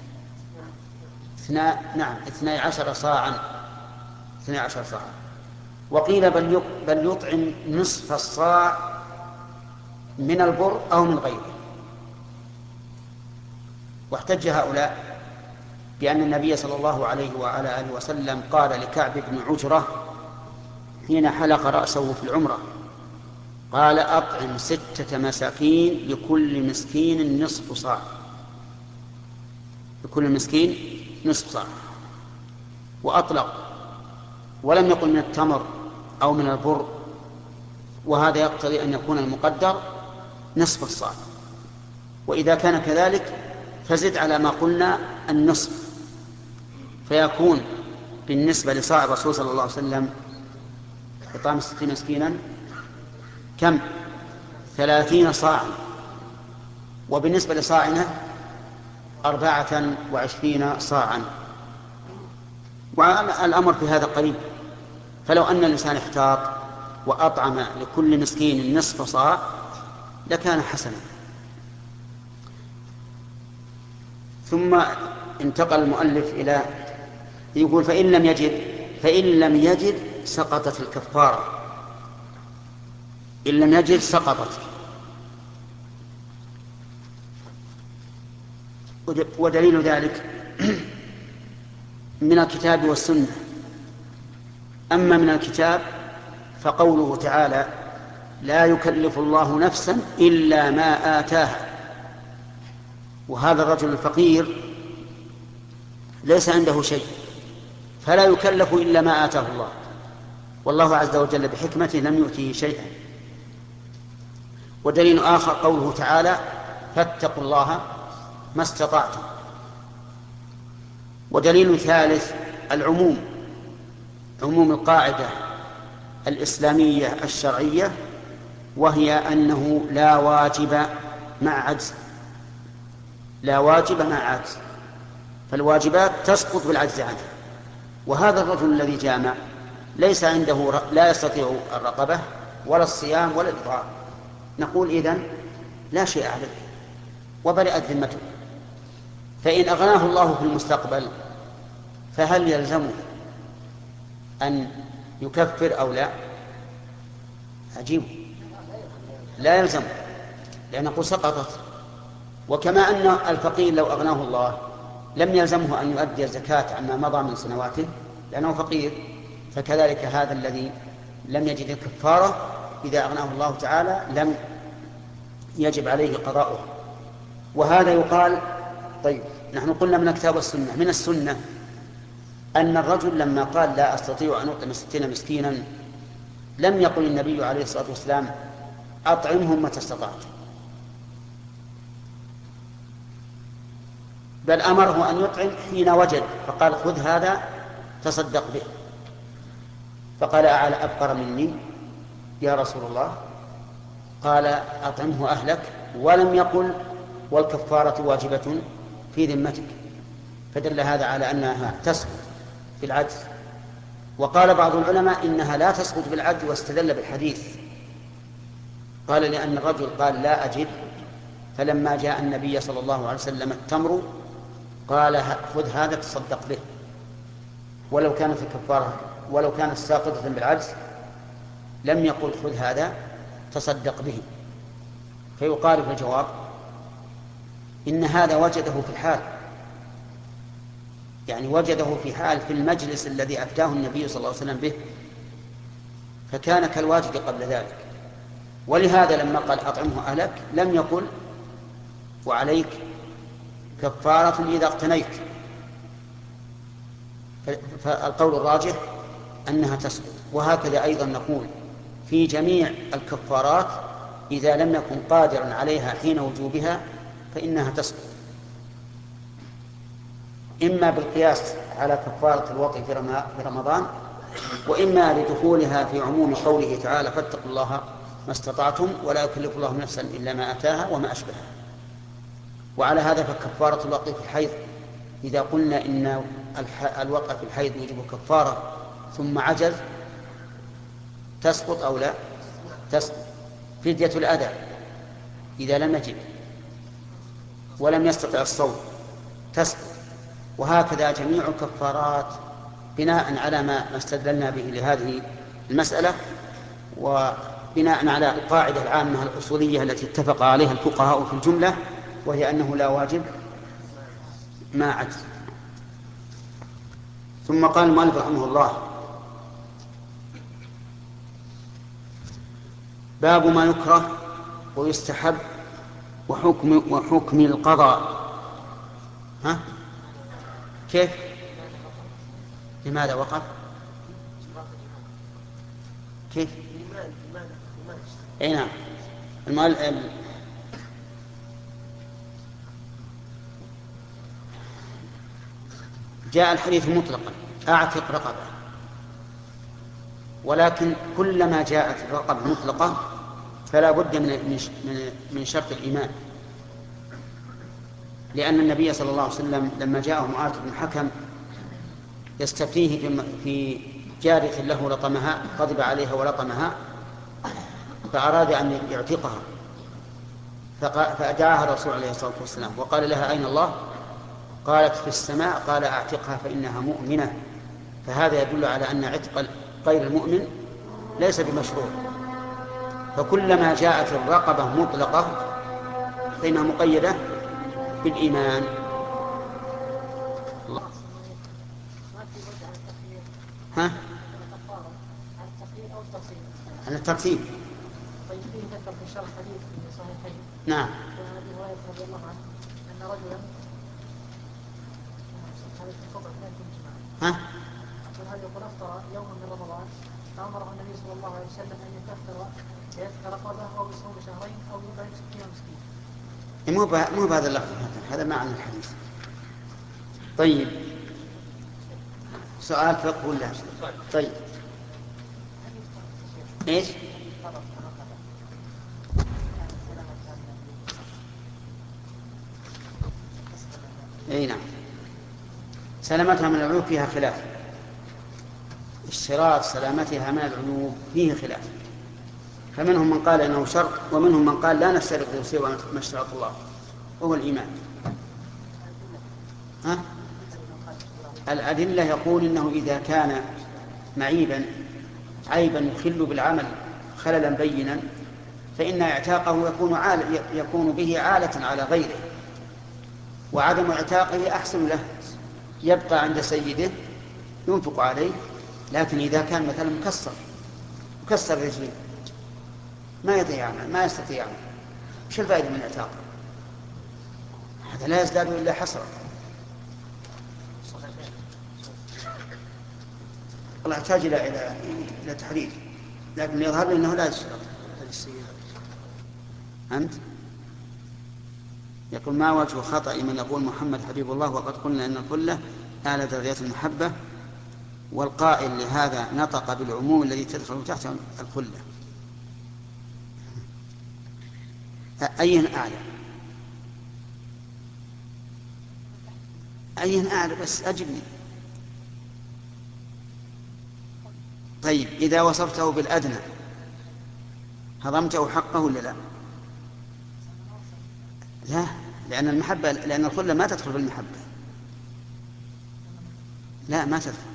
اثنا نعم اثني عشر صاعا، اثني عشر صاعا. وقيل بل بل يطعم نصف الصاع من البر أو من غيره. واحتج هؤلاء بأن النبي صلى الله عليه وعلى آله وسلم قال لكعب بن عجرة حين حلق رأسه في العمرة، قال أطعم ستة مساكين لكل مسكين نصف صاع، لكل مسكين نصف صاع. وأطلق ولم يقل من التمر أو من البر، وهذا يقتضي أن يكون المقدر نصف الصاع، وإذا كان كذلك فزد على ما قلنا النصف، فيكون بالنسبة لصاع الرسول صلى الله عليه وسلم إطعام ستين مسكينا كم؟ ثلاثين صاعا، وبالنسبة لصاعنا أربعة وعشرين صاعا. والأمر في هذا قريب، فلو أن الإنسان احتاط وأطعم لكل مسكين نصف صاع لكان حسنا. ثم انتقل المؤلف إلى يقول فإن لم يجد فإن لم يجد سقطت الكفارة، إن لم يجد سقطت. ودليل ذلك من الكتاب والسنة. أما من الكتاب فقوله تعالى لا يكلف الله نفسا إلا ما آتاها، وهذا الرجل الفقير ليس عنده شيء فلا يكلف إلا ما آتاه الله، والله عز وجل بحكمته لم يؤتيه شيئا. ودليل آخر قوله تعالى فاتقوا الله ما استطعتم. ودليل ثالث العموم، عموم القاعدة الإسلامية الشرعية، وهي أنه لا واجب مع عجز، لا واجب مع عجز، فالواجبات تسقط بالعجز عنها. وهذا الرجل الذي جامع ليس عنده، لا يستطيع الرقبة ولا الصيام ولا الإطعام، نقول إذن لا شيء عليه وبرئت ذمته. فإن أغناه الله في المستقبل فهل يلزمه أن يكفر أو لا؟ عجيب، لا يلزم، لأنه سقطت. وكما أن الفقير لو أغناه الله لم يلزمه أن يؤدي الزكاة عما مضى من سنواته لأنه فقير، فكذلك هذا الذي لم يجد الكفارة إذا أغناه الله تعالى لم يجب عليه قضاؤه. وهذا يقال. طيب، نحن قلنا من الكتاب والسنة. من السنة أن الرجل لما قال لا أستطيع أن أطعم ستين مسكينا لم يقل النبي عليه الصلاة والسلام أطعمهم متى استطعت، بل أمره أن يطعم حين وجد، فقال خذ هذا تصدق به. فقال أعلى أبقر مني يا رسول الله؟ قال أطعمه أهلك، ولم يقل والكفارة واجبة في ذمتك، فدل هذا على أنها تسقط في العجز. وقال بعض العلماء إنها لا تسقط بالعجز واستدل بالحديث، قال لأن الرجل قال لا أجد، فلما جاء النبي صلى الله عليه وسلم التمر قال خذ هذا تصدق به، ولو كانت الكفارة ولو كانت ساقطة بالعجز لم يقل خذ هذا تصدق به. فيقال في الجواب إن هذا وجده في الحال، يعني وجده في حال في المجلس الذي أفتاه النبي صلى الله عليه وسلم به، فكان كالواجد قبل ذلك. ولهذا لما قال أطعمه أهلك لم يقل وعليك كفارة إذا اقتنيت، فالقول الراجح أنها تسقط. وهكذا أيضا نقول في جميع الكفارات إذا لم يكن قادرا عليها حين وجوبها فإنها تسقط، إما بالقياس على كفارة الوطي في رمضان، وإما لدخولها في عموم قوله تعالى فاتقوا الله ما استطعتم ولا يكلف الله نفسا إلا ما أتاها وما أشبهها. وعلى هذا فكفارة الوقت في الحيض إذا قلنا إن الوقت في الحيض يجب كفارة ثم عجز تسقط أو لا تسقط. فدية الأذى إذا لم يجد ولم يستطع الصوم تسقط. وهكذا جميع الكفارات بناء على ما استدللنا به لهذه المسألة، وبناء على القاعدة العامة الأصولية التي اتفق عليها الفقهاء في الجملة، وهي أنه لا واجب ما عجز. ثم قال المؤلف رحمه الله باب ما يكره ويستحب وحكم, وحكم القضاء. ها؟ كيف؟ لماذا وقف؟ كيف؟ أي نعم. جاء الحديث مطلقا أعتق رقبة، ولكن كلما جاءت الرقبة مطلقة فلا بد من من شرط الإيمان، لأن النبي صلى الله عليه وسلم لما جاءه معاذ بن الحكم يستفتيه في جارية له لطمها، غضب عليها ولطمها فأراد أن يعتقها، فدعاها الرسول عليه الصلاة والسلام وقال لها: أين الله؟ قالت: في السماء. قال: أعتقها فإنها مؤمنة. فهذا يدل على أن عتق غير المؤمن ليس بمشروع، فكلما جاءت الرقبة مطلقة فإنها مقيدة بالإيمان. ها؟ على الترتيب. طيب فيه ذكر في شرح حديث في الصحيحين. نعم. وعن ابي هريره رضي الله عنه ان رجلا ها؟ هل يقول افطر يوما من رمضان فامره النبي صلى الله عليه وسلم ان يكفر بيذكر رقبه او بصوم شهرين او يطعم ستين مسكين. مو مو بهذا اللفظ، هذا معنى الحديث. طيب سؤال فقه ولا؟ طيب ايش؟ اي نعم، سلامتها من العيوب فيها خلاف، اشتراط سلامتها من العيوب فيه خلاف، فمنهم من قال انه شرط ومنهم من قال لا نشترط سوى ما اشترط الله وهو الايمان. ها؟ الأدلة يقول إنه إذا كان معيبا عيبا يخل بالعمل خللا بينا فإن اعتاقه يكون, عال يكون به عالة على غيره، وعدم اعتاقه أحسن له، يبقى عند سيده ينفق عليه. لكن إذا كان مثلا مكسر مكسر رجلين ما يستطيع ما يستطيع وش الفائدة من اعتاقه؟ هذا لا يزداد إلا حسرة. والله يحتاج إلى إلى إلى تحرير، لكن يظهر لي أنه لا يشترط. أنت يقول: ما وجه خطأ من يقول محمد حبيب الله وقد قلنا أن الخلة أعلى درجات المحبة، والقائل لهذا نطق بالعموم الذي تدخل تحت الخلة؟ أين أعلى؟ أين أعلى؟ بس أجبني. طيب إذا وصفته بالأدنى هضمته حقه ولا لا؟ لا، لأن المحبة لأن الخلة ما تدخل في المحبة. لا ما تدخل.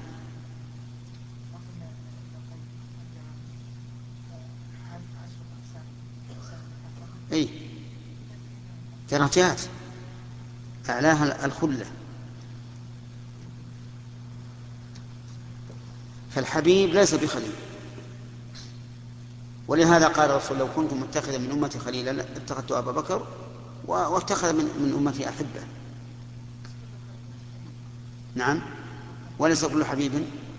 أي درجات أعلاها الخلة. فالحبيب ليس بخليل، ولهذا قال الرسول: لو كنت متخذا من أمتي خليلا اتخذت أبا بكر واتخذ من, من أمتي أحبة. نعم، وليس كل حبيب.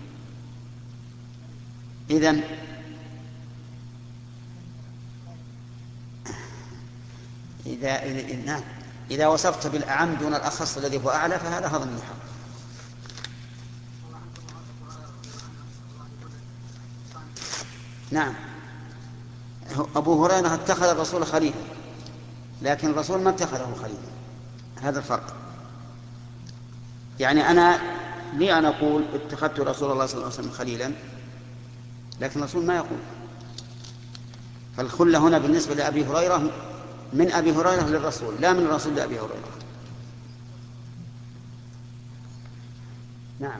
إذن إذا إذا, إذا وصفت بالأعم دون الأخص الذي هو أعلى فهذا هضم الحق. نعم، أبو هريرة اتخذ الرسول خليلا، لكن الرسول ما اتخذه خليلا. هذا الفرق. يعني أنا لي أن أقول اتخذت رسول الله صلى الله عليه وسلم خليلا، لكن الرسول ما يقول. فالخلة هنا بالنسبة لأبي هريرة من أبي هريرة للرسول، لا من الرسول لأبي هريرة. نعم.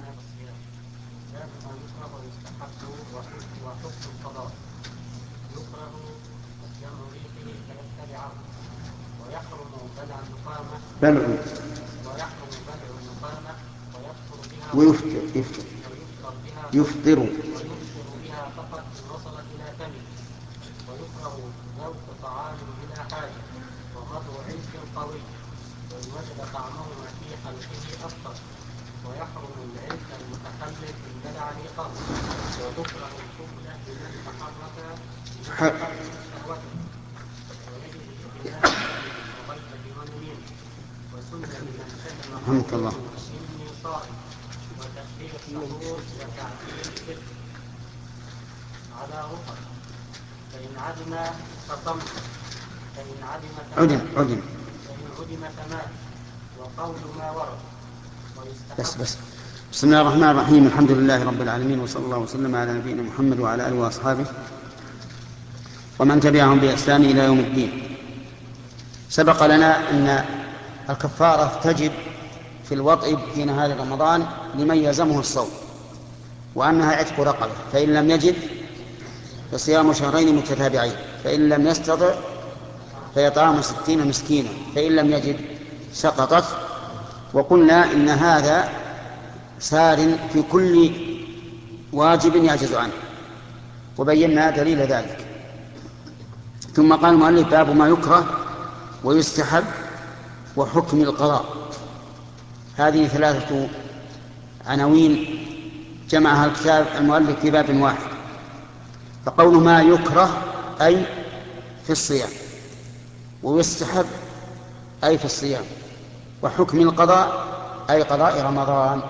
بلع ويحرم بلع النقامة ويفطر بها ويفطر يفطر يفطر ويفطر بها فقط إن وصلت إلى فمه. ويكره ذوق طعام بلا حاجة ومضغ عيش قوي، وإن وجد طعمهما في حلقه أفطر. ويحرم العيش المتخلف إن بلع لقمه. وتكره القبلة بمن تحرك شهوته. ويجب رحمك الله. وتأخير السحور وتعجيل الفطر على رخص، فإن عدم فصم، فإن عدم عدم عدم فإن عدم تمام، وقول ما ورد. بس بس بسم الله الرحمن الرحيم. الحمد لله رب العالمين، وصلى الله وسلم على نبينا محمد وعلى آله وأصحابه ومن تبعهم بإحسان إلى يوم الدين. سبق لنا أن الكفارة تجب في الوطء في نهار رمضان لمن يلزمه الصوم، وأنها عتق رقبة، فإن لم يجد فصيام شهرين متتابعين، فإن لم يستطع فيطعام ستين مسكينا، فإن لم يجد سقطت. وقلنا إن هذا سار في كل واجب يعجز عنه، وبينا دليل ذلك. ثم قال المؤلف: باب ما يكره ويستحب وحكم القضاء. هذه ثلاثة عناوين جمعها الكتاب المؤلف في باب واحد. فقول ما يكره أي في الصيام، ويستحب أي في الصيام، وحكم القضاء أي قضاء رمضان.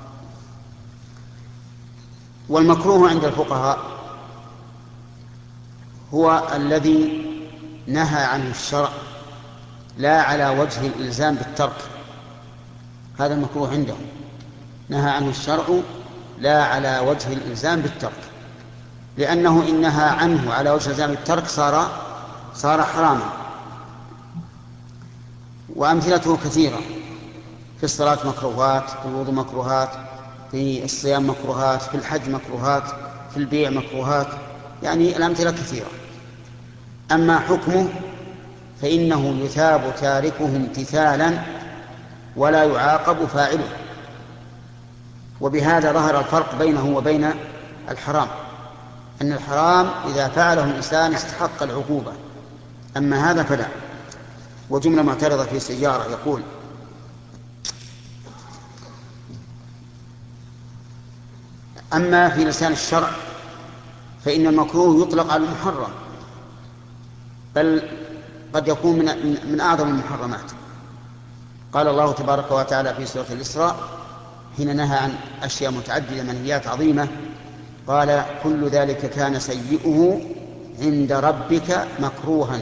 والمكروه عند الفقهاء هو الذي نهى عنه الشرع لا على وجه الإلزام بالترك، هذا المكروه عندهم، نهى عنه الشرع لا على وجه الإلزام بالترك، لأنه إن نهى عنه على وجه الإلزام بالترك صار صار حراما. وأمثلته كثيرة: في الصلاة مكروهات، في الوضوء مكروهات، في الصيام مكروهات، في الحج مكروهات، في البيع مكروهات، يعني الأمثلة كثيرة. أما حكمه فإنه يثاب تاركه امتثالا ولا يعاقب فاعله. وبهذا ظهر الفرق بينه وبين الحرام، أن الحرام إذا فعله الإنسان استحق العقوبة، أما هذا فلا. وجملة معترضة في سيارة يقول: أما في لسان الشرع فإن المكروه يطلق على المحرم، بل قد يكون من, من أعظم المحرمات. قال الله تبارك وتعالى في سورة الإسراء حين نهى عن أشياء متعددة منهيات عظيمة: قال: كل ذلك كان سيئه عند ربك مكروها.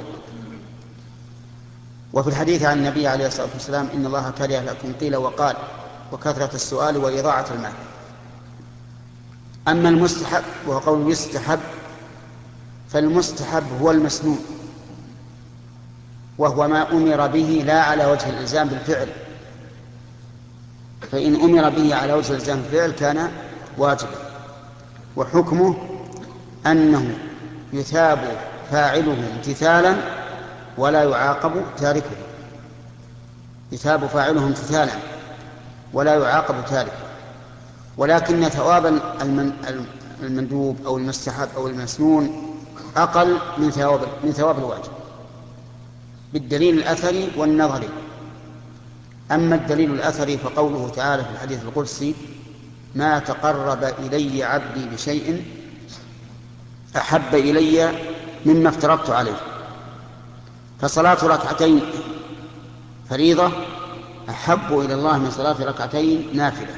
وفي الحديث عن النبي عليه الصلاة والسلام: إن الله كره لكم قيل وقال وكثرة السؤال وإضاعة المال. أما المستحب وهو قول يستحب، فالمستحب هو المسنون، وهو ما أمر به لا على وجه الإلزام بالفعل، فإن أمر به على وجه الإلزام بالفعل كان واجبا. وحكمه أنه يثاب فاعله امتثالا ولا يعاقب تاركه، يثاب فاعله امتثالا ولا يعاقب تاركه. ولكن ثواب المندوب أو المستحب أو المسنون أقل من ثواب من ثواب الواجب بالدليل الأثري والنظري. أما الدليل الأثري فقوله تعالى في الحديث القدسي: ما تقرب إلي عبدي بشيء أحب إلي مما افترضت عليه. فصلاة ركعتين فريضة أحب إلى الله من صلاة ركعتين نافلة.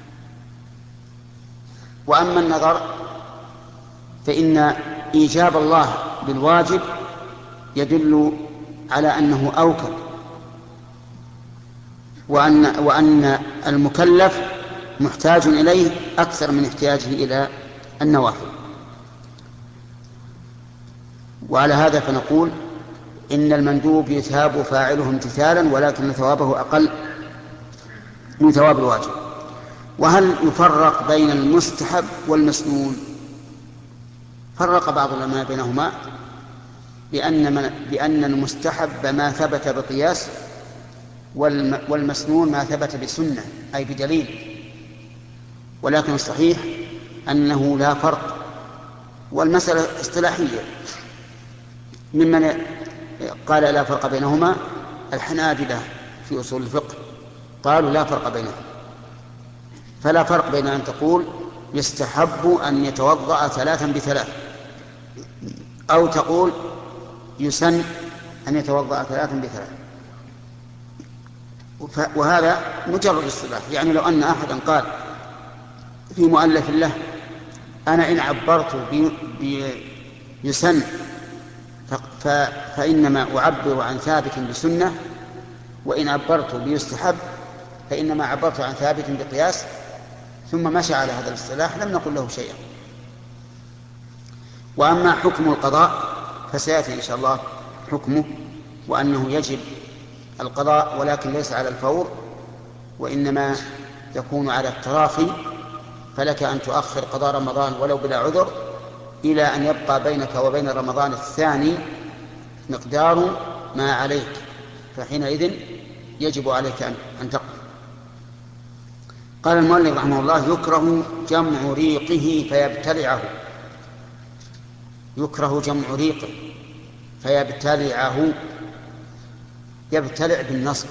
وأما النظر فإن إيجاب الله بالواجب يدل على أنه أوكل، وأن, وأن المكلف محتاج إليه أكثر من احتياجه إلى النوافل. وعلى هذا فنقول إن المندوب يثاب فاعله امتثالا، ولكن ثوابه أقل من ثواب الواجب. وهل يفرق بين المستحب والمسنون؟ فرق بعض العلماء بينهما بأن, من بأن المستحب ما ثبت بقياس، والمسنون ما ثبت بسنة أي بدليل. ولكن الصحيح أنه لا فرق، والمسألة اصطلاحية. ممن قال لا فرق بينهما الحنابلة في أصول الفقه، قالوا لا فرق بينهما. فلا فرق بين أن تقول يستحب أن يتوضأ ثلاثا بثلاث، أو تقول يسن أن يتوضأ ثلاثا بثلاث. وهذا مجرد اصطلاح. يعني لو أن أحدا قال في مؤلف له: أنا إن عبرت بيسن فإنما أعبر عن ثابت بسنة، وإن عبرت بيستحب فإنما عبرت عن ثابت بقياس، ثم مشى على هذا الاصطلاح لم نقل له شيئا. وأما حكم القضاء فسيأتي إن شاء الله حكمه، وأنه يجب القضاء ولكن ليس على الفور، وإنما يكون على التراخي، فلك أن تؤخر قضاء رمضان ولو بلا عذر إلى أن يبقى بينك وبين رمضان الثاني مقدار ما عليك، فحينئذ يجب عليك أن تقضي. قال المؤلف رحمه الله: يكره جمع ريقه فيبتلعه. يكره جمع ريقه فيبتلعه، يبتلع بالنصب،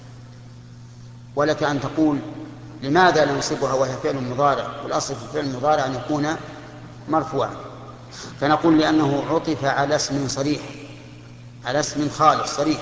ولك أن تقول: لماذا ننصبها وهي فعل مضارع؟ والأصل في الفعل المضارع أن يكون مرفوعا، فنقول لأنه عطف على اسم صريح، على اسم خالص صريح.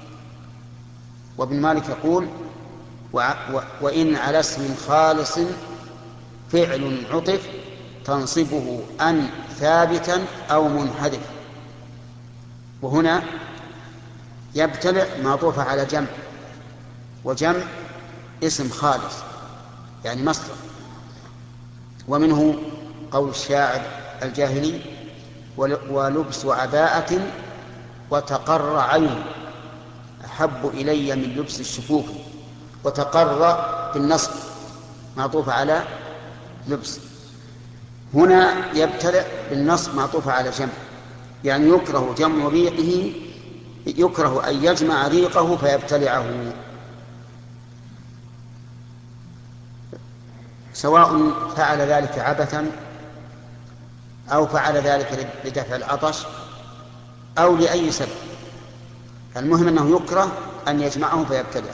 وابن مالك يقول: وإن على اسم خالص فعل عطف تنصبه أن ثابتا أو منحدف. وهنا يبتلع معطوف على جمع، وجمع اسم خالص يعني مصدر. ومنه قول الشاعر الجاهلي: ولبس عباءة وتقر عين أحب إلي من لبس الشفوف. وتقر بالنصب معطوف على لبس. هنا يبتلع بالنصب معطوف على جمع، يعني يكره جمع ريقه، يكره أن يجمع ريقه فيبتلعه، سواء فعل ذلك عبثا أو فعل ذلك لدفع العطش أو لأي سبب. المهم أنه يكره أن يجمعه فيبتلعه.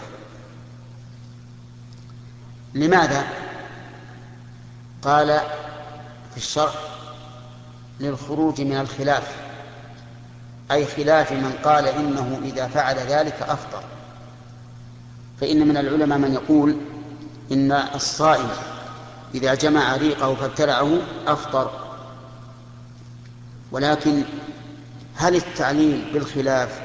لماذا؟ قال في الشرح: للخروج من الخلاف، أي خلاف من قال إنه إذا فعل ذلك أفطر. فإن من العلماء من يقول إن الصائم إذا جمع ريقه فابتلعه أفطر، ولكن هل التعليل بالخلاف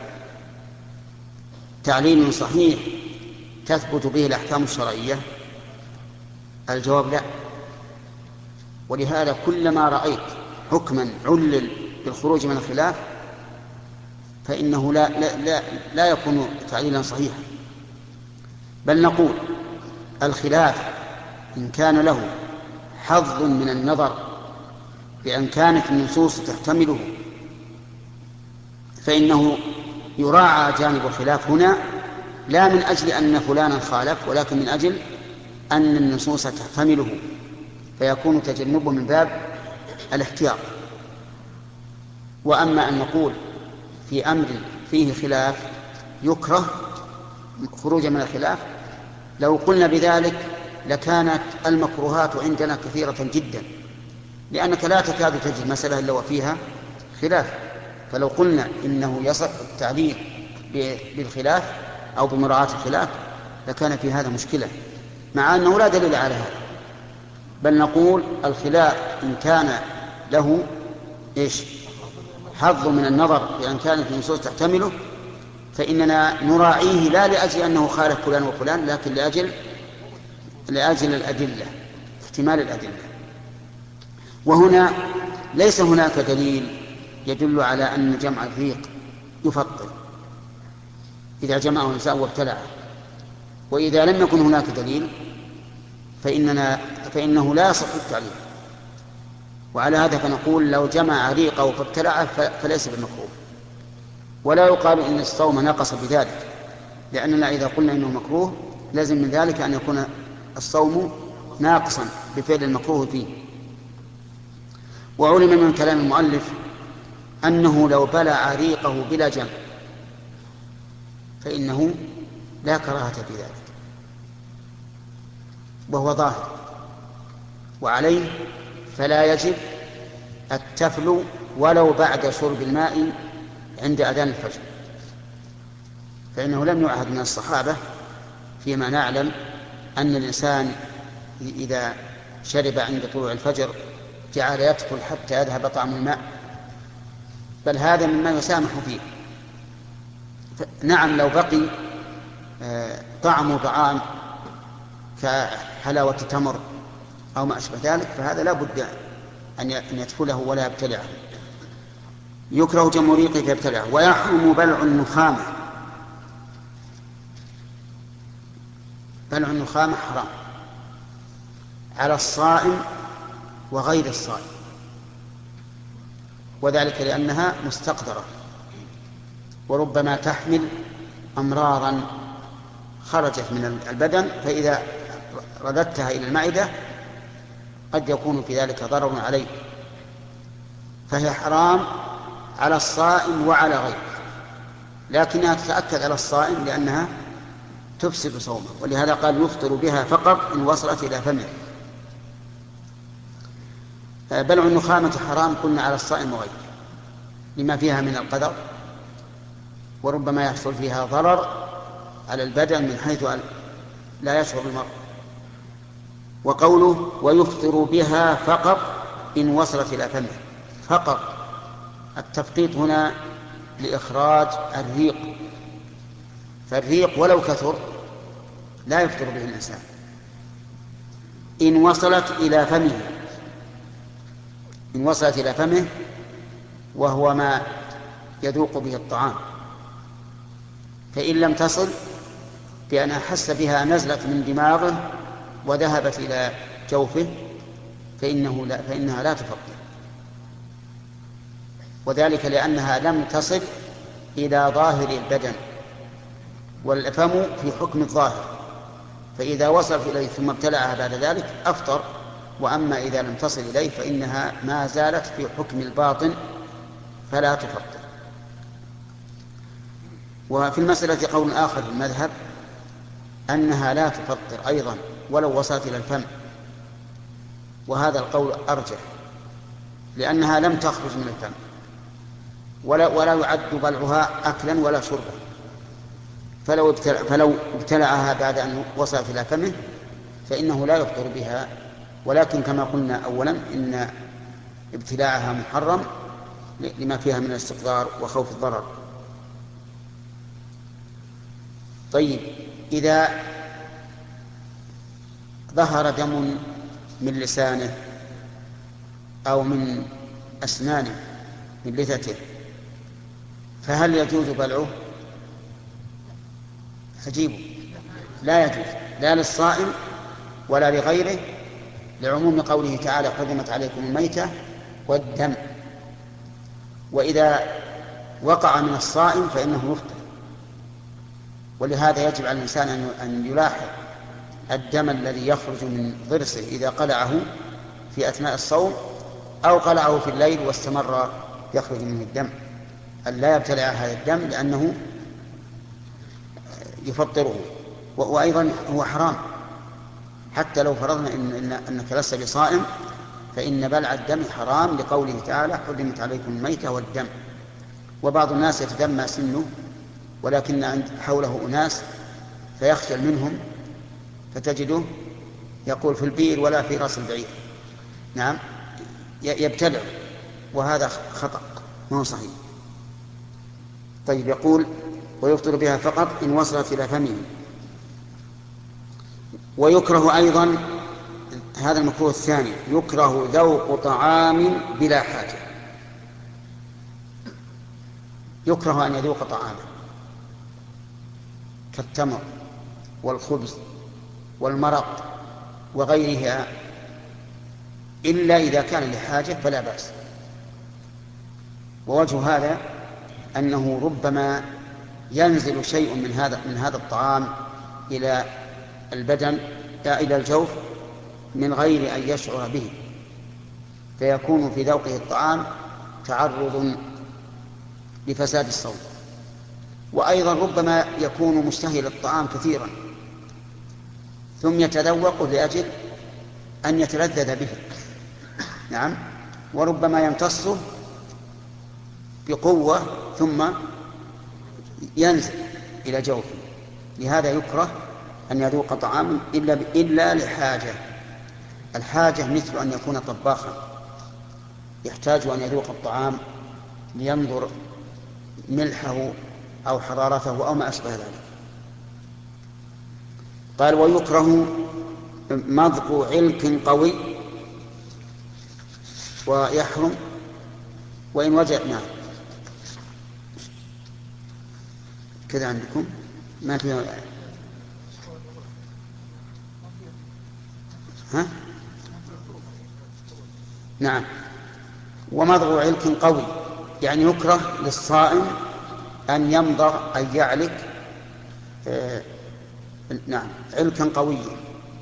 تعليل صحيح تثبت به الأحكام الشرعية؟ الجواب لا. ولهذا كلما رأيت حكما علل بالخروج من الخلاف فإنه لا, لا, لا, لا يكون تعليلا صحيحا، بل نقول الخلاف إن كان له حظ من النظر بأن كانت النصوص تحتمله فإنه يراعى جانب الخلاف هنا، لا من أجل أن فلانا خالف، ولكن من أجل أن النصوص تحتمله، فيكون تجنبه من باب الاحتياط. وأما أن نقول في أمر فيه خلاف يكره خروج من الخلاف، لو قلنا بذلك لكانت المكروهات عندنا كثيرة جدا، لأنك لا تكاد تجد مسألة إلا وفيها خلاف. فلو قلنا إنه يصح التعليل بالخلاف أو بمراعاة الخلاف لكان في هذا مشكلة، مع أنه لا دليل على هذا. بل نقول الخلاف إن كان له إيش حظ من النظر بأن كانت النصوص تحتمله فإننا نراعيه لا لأجل أنه خالف فلان وفلان، لكن لأجل لأجل الأدلة، احتمال الأدلة. وهنا ليس هناك دليل يدل على أن جمع الريق يفطر إذا جمعه الإنسان وابتلعه، وإذا لم يكن هناك دليل فإننا فإنه لا يصح التعليل. وعلى هذا فنقول لو جمع ريقه فابتلعه فليس بمكروه، ولا يقال إن الصوم نقص بذلك، لأننا إذا قلنا إنه مكروه لازم من ذلك أن يكون الصوم ناقصا بفعل المكروه فيه. وعلم من كلام المؤلف أنه لو بلع ريقه بلا جمع فإنه لا كراهة في ذلك، وهو ظاهر. وعليه فلا يجب التفل ولو بعد شرب الماء عند أذان الفجر، فإنه لم يعهد من الصحابة فيما نعلم أن الإنسان إذا شرب عند طلوع الفجر جعل يدخل حتى يذهب طعم الماء، بل هذا مما يسامح فيه. نعم لو بقي طعم طعام كحلاوة تمر أو ما أشبه ذلك فهذا لا بد أن يدخله ولا يبتلعه. يكره جم ريقه فيبتلعه. ويحرم بلع النخامة. بلع النخامة حرام على الصائم وغير الصائم، وذلك لأنها مستقدرة وربما تحمل أمراضا خرجت من البدن، فإذا رددتها إلى المعدة قد يكون في ذلك ضرر عليه، فهي حرام على الصائم وعلى غيره، لكنها تتأكد على الصائم لأنها تفسد صومه، ولهذا قال يفطر بها فقط إن وصلت إلى فمه. بلع النخامة حرام قلنا على الصائم وغيره لما فيها من القدر، وربما يحصل فيها ضرر على البدن من حيث لا يشعر المرء. وقوله ويفطر بها فقط إن وصلت إلى فمه، فقط التفقيط هنا لإخراج الريق، فالريق ولو كثر لا يفطر به الإنسان إن وصلت إلى فمه، إن وصلت إلى فمه وهو ما يذوق به الطعام. فإن لم تصل بأن أحس بها نزلت من دماغه وذهبت إلى جوفه فإنه لا فإنها لا تفطر، وذلك لأنها لم تصل إلى ظاهر البدن، والفم في حكم الظاهر، فإذا وصلت إليه ثم ابتلعها بعد ذلك أفطر. وأما إذا لم تصل إليه فإنها ما زالت في حكم الباطن فلا تفطر. وفي المسألة قول آخر في المذهب أنها لا تفطر أيضا ولو وصلت إلى الفم، وهذا القول أرجح لأنها لم تخرج من الفم، ولا, ولا يعد بلعها أكلا ولا شربا، فلو, ابتلع فلو ابتلعها بعد أن وصلت إلى فمه فإنه لا يفطر بها، ولكن كما قلنا أولا إن ابتلاعها محرم لما فيها من الاستقرار وخوف الضرر. طيب إذا ظهر دم من لسانه أو من أسنانه من لثته فهل يجوز بلعه؟ عجيب، لا يجوز لا للصائم ولا لغيره، لعموم قوله تعالى حرمت عليكم الميتة والدم. وإذا وقع من الصائم فإنه يفطر، ولهذا يجب على الإنسان أن يلاحظ الدم الذي يخرج من ضرسه إذا قلعه في أثناء الصوم أو قلعه في الليل واستمر يخرج منه الدم، أن لا يبتلع هذا الدم لأنه يفطره. وأيضا هو حرام حتى لو فرضنا إن إن أنك لست بصائم فإن بلع الدم حرام لقوله تعالى حرمت عليكم الميتة والدم. وبعض الناس يتدمى سنه ولكن عند حوله أناس فيخجل منهم فتجده يقول في البئر ولا في رأس البعير، نعم يبتلع، وهذا خطأ ما هو صحيح. طيب يقول ويفطر بها فقط إن وصلت إلى فمه. ويكره أيضا هذا المكروه الثاني، يكره ذوق طعام بلا حاجة، يكره أن يذوق طعاما كالتمر والخبز والمرق وغيرها إلا إذا كان لحاجة فلا بأس. ووجه هذا أنه ربما ينزل شيء من هذا من هذا الطعام إلى البدن إلى الجوف من غير أن يشعر به، فيكون في ذوقه الطعام تعرض لفساد الصوم. وأيضا ربما يكون مشتهي للطعام كثيرا ثم يتذوق لأجل أن يتلذذ به، نعم، وربما يمتصه بقوة ثم ينزل إلى جوفه. لهذا يكره أن يذوق طعام إلا إلا لحاجة. الحاجة مثل أن يكون طباخا يحتاج أن يذوق الطعام لينظر ملحه أو حرارته أو ما أشبه ذلك. قال ويكره مضغ علك قوي ويحرم وإن وجد. نعم كذا عندكم ما في. ها؟ نعم. ومضغ علك قوي يعني يكره للصائم أن يمضغ أن يعلك آه نعم علكا قويا.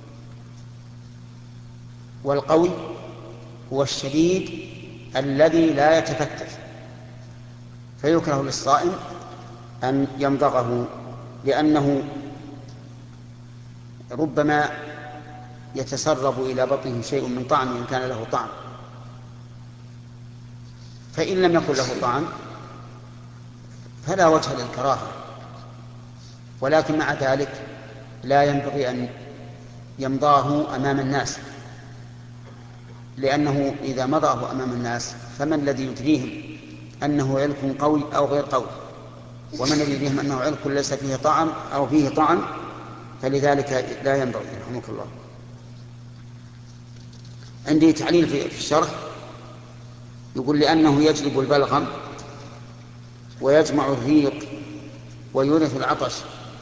والقوي هو الشديد الذي لا يتفتت، فيكره للصائم أن يمضغه لأنه ربما يتسرب إلى بطنه شيء من طعم إن كان له طعم، فإن لم يكن له طعم فلا وجه للكراهة، ولكن مع ذلك لا ينبغي أن يمضاه أمام الناس، لأنه إذا مضاه أمام الناس فمن الذي يدريهم أنه علك قوي أو غير قوي، ومن الذي يدريهم أنه علك ليس فيه طعم أو فيه طعم، فلذلك لا ينبغي. رحمك الله. عندي تعليل في الشرح يقول لأنه يجلب البلغم ويجمع الريق ويورث العطش،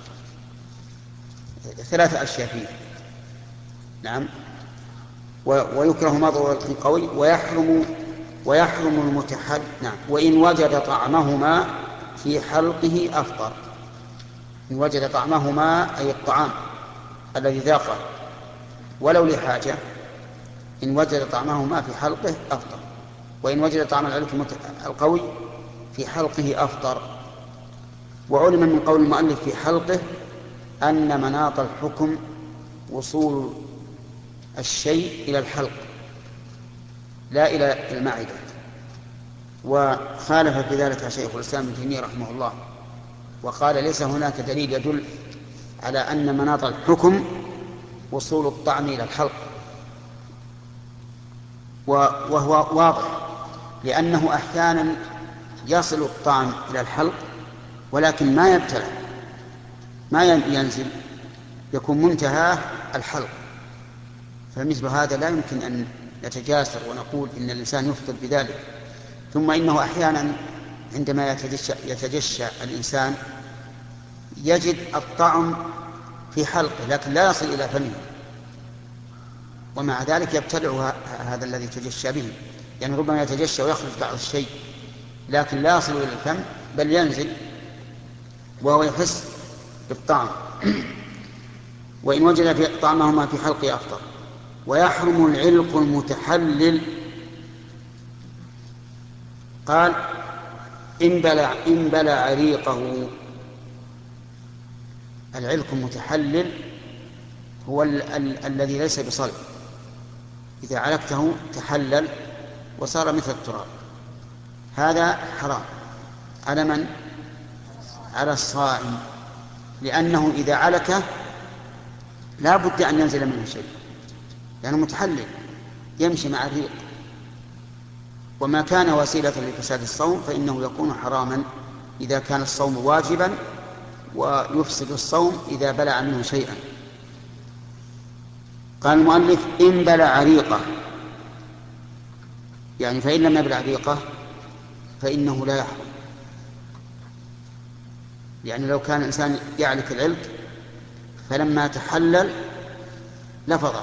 ثلاثة أشياء فيه. نعم. ويكره مضغ القوي ويحرم ويحرم المتحل. نعم. وإن وجد طعمهما في حلقه أفطر. إن وجد طعمهما أي الطعام الذي ذاقه ولو لحاجة، إن وجد طعمهما في حلقه أفطر. وإن وجد طعم العلك القوي في حلقه أفطر. وعلم من قول المؤلف في حلقه أن مناط الحكم وصول الشيء إلى الحلق لا إلى المعدة، وخالف في ذلك شيخ الإسلام ابن تيمية رحمه الله، وقال ليس هناك دليل يدل على أن مناط الحكم وصول الطعم إلى الحلق، وهو واضح لأنه أحيانا يصل الطعم إلى الحلق ولكن ما يبتلع ما ينزل، يكون منتهى الحلق، فمثل هذا لا يمكن أن نتجاسر ونقول إن الإنسان يفطر بذلك. ثم إنه أحيانا عندما يتجشى, يتجشى الإنسان يجد الطعم في حلقه لكن لا يصل إلى فمه، ومع ذلك يبتلع هذا الذي تجشى به، يعني ربما يتجشى ويخرج بعض الشيء لكن لا يصل إلى الفم بل ينزل وهو يحس بالطعم. وإن وجد في طعمهما في حلقه أفطر. ويحرم العلق المتحلل. قال إن بلع, إن بلع ريقه. العلق المتحلل هو ال ال الذي ليس بصلب، إذا علقته تحلل وصار مثل التراب، هذا حرام. على من؟ على الصائم، لأنه إذا علك لا بد أن ينزل منه شيء لأنه متحلل يمشي مع الريق، وما كان وسيلة لفساد الصوم فإنه يكون حراما إذا كان الصوم واجبا، ويفسد الصوم إذا بلع منه شيئا. قال المؤلف إن بلع ريقه، يعني فإن لم يبلع ريقه فإنه لا يحرم. يعني لو كان الإنسان يعلك العلك فلما تحلل لفظه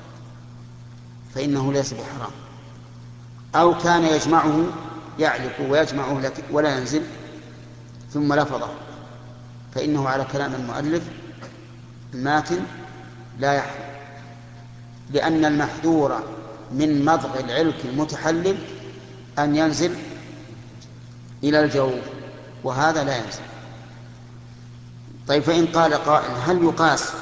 فإنه ليس بحرام، أو كان يجمعه يعلك ويجمعه ولا ينزل ثم لفظه فإنه على كلام المؤلف الماتن لا يحرم، لأن المحذور من مضغ العلك المتحلل أن ينزل إلى الجوف، وهذا لا ينزل. طيب فإن قال قائل هل يقاس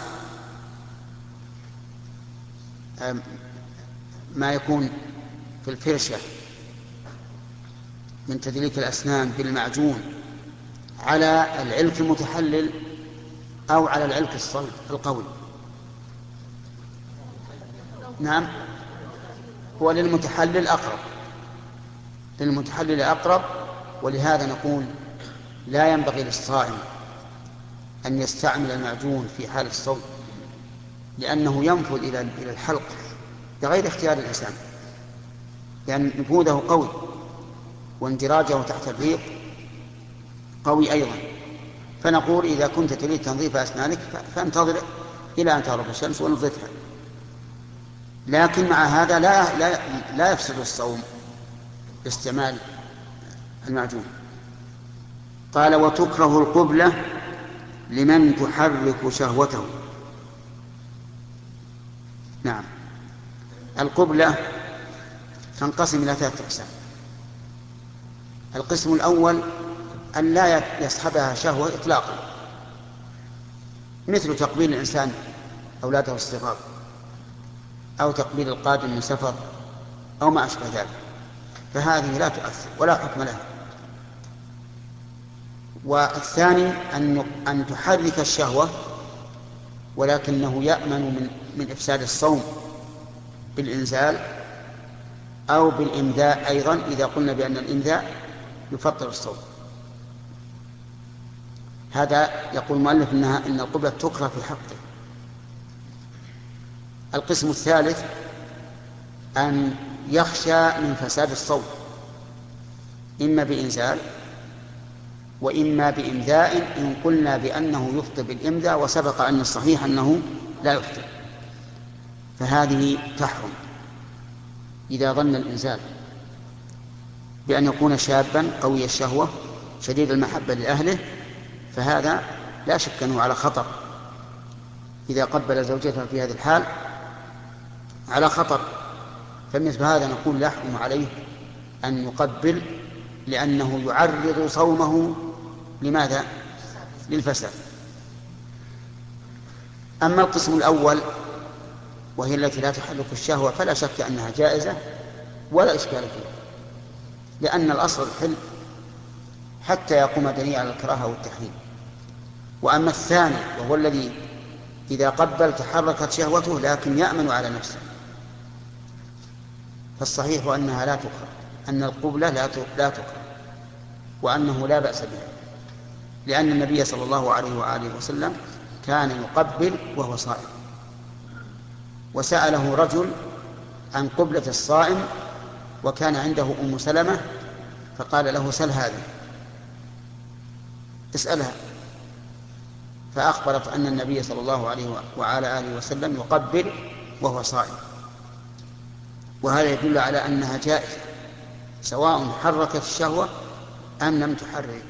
ما يكون في الفرشة من تدليك الأسنان بالمعجون على العلك المتحلل أو على العلك الصلب القوي؟ نعم هو للمتحلل أقرب، للمتحلل أقرب. ولهذا نقول لا ينبغي للصائم أن يستعمل المعجون في حال الصوم، لأنه ينفذ إلى إلى الحلق بغير اختيار الإنسان، لأن نفوذه قوي واندراجه تحت الريق قوي أيضا. فنقول إذا كنت تريد تنظيف أسنانك فانتظر إلى أن تغرب الشمس ونظفها، لكن مع هذا لا, لا, لا يفسد الصوم باستعمال المعجون. قال وتكره القبلة لمن تحرك شهوته. نعم، القبلة تنقسم إلى ثلاثة أقسام. القسم الأول أن لا يصحبها شهوة إطلاقا، مثل تقبيل الإنسان أولاده الصغار، أو تقبيل القادم من سفر، أو ما أشبه ذلك، فهذه لا تؤثر ولا حكم لها. والثاني أن أن تحرك الشهوة ولكنه يأمن من من إفساد الصوم بالإنزال أو بالإمداء أيضا، إذا قلنا بأن الإمداء يفطر الصوم. هذا يقول المؤلف إنها إن القبلة تكره في حقه. القسم الثالث أن يخشى من فساد الصوم، إما بإنزال وإما بإمداء، إن قلنا بأنه يفطر بالإمداء وسبق أن الصحيح أنه لا يفطر، فهذه تحرم إذا ظن الإنزال بأن يكون شابا قوي الشهوة شديد المحبة لأهله، فهذا لا شك أنه على خطر. إذا قبل زوجته في هذه الحال على خطر، فمثل هذا نقول لا يحرم عليه أن يقبل، لأنه يعرض صومه لماذا؟ للفساد. أما القسم الأول وهي التي لا تحرك الشهوة فلا شك أنها جائزة ولا إشكال فيها، لأن الأصل الحل حتى يقوم دليل على الكراهة والتحريم. وأما الثاني وهو الذي إذا قبل تحركت شهوته لكن يأمن على نفسه، فالصحيح أنها لا تكره، أن القبلة لا تكره، وأنه لا بأس بها، لأن النبي صلى الله عليه وآله وسلم كان يقبل وهو صائم. وسأله رجل عن قبلة الصائم وكان عنده أم سلمة، فقال له سل هذه، اسألها. فأخبرت أن النبي صلى الله عليه وعلى آله وسلم يقبل وهو صائم، وهذا يدل على أنها جائزة سواء حركت الشهوة أم لم تحرك.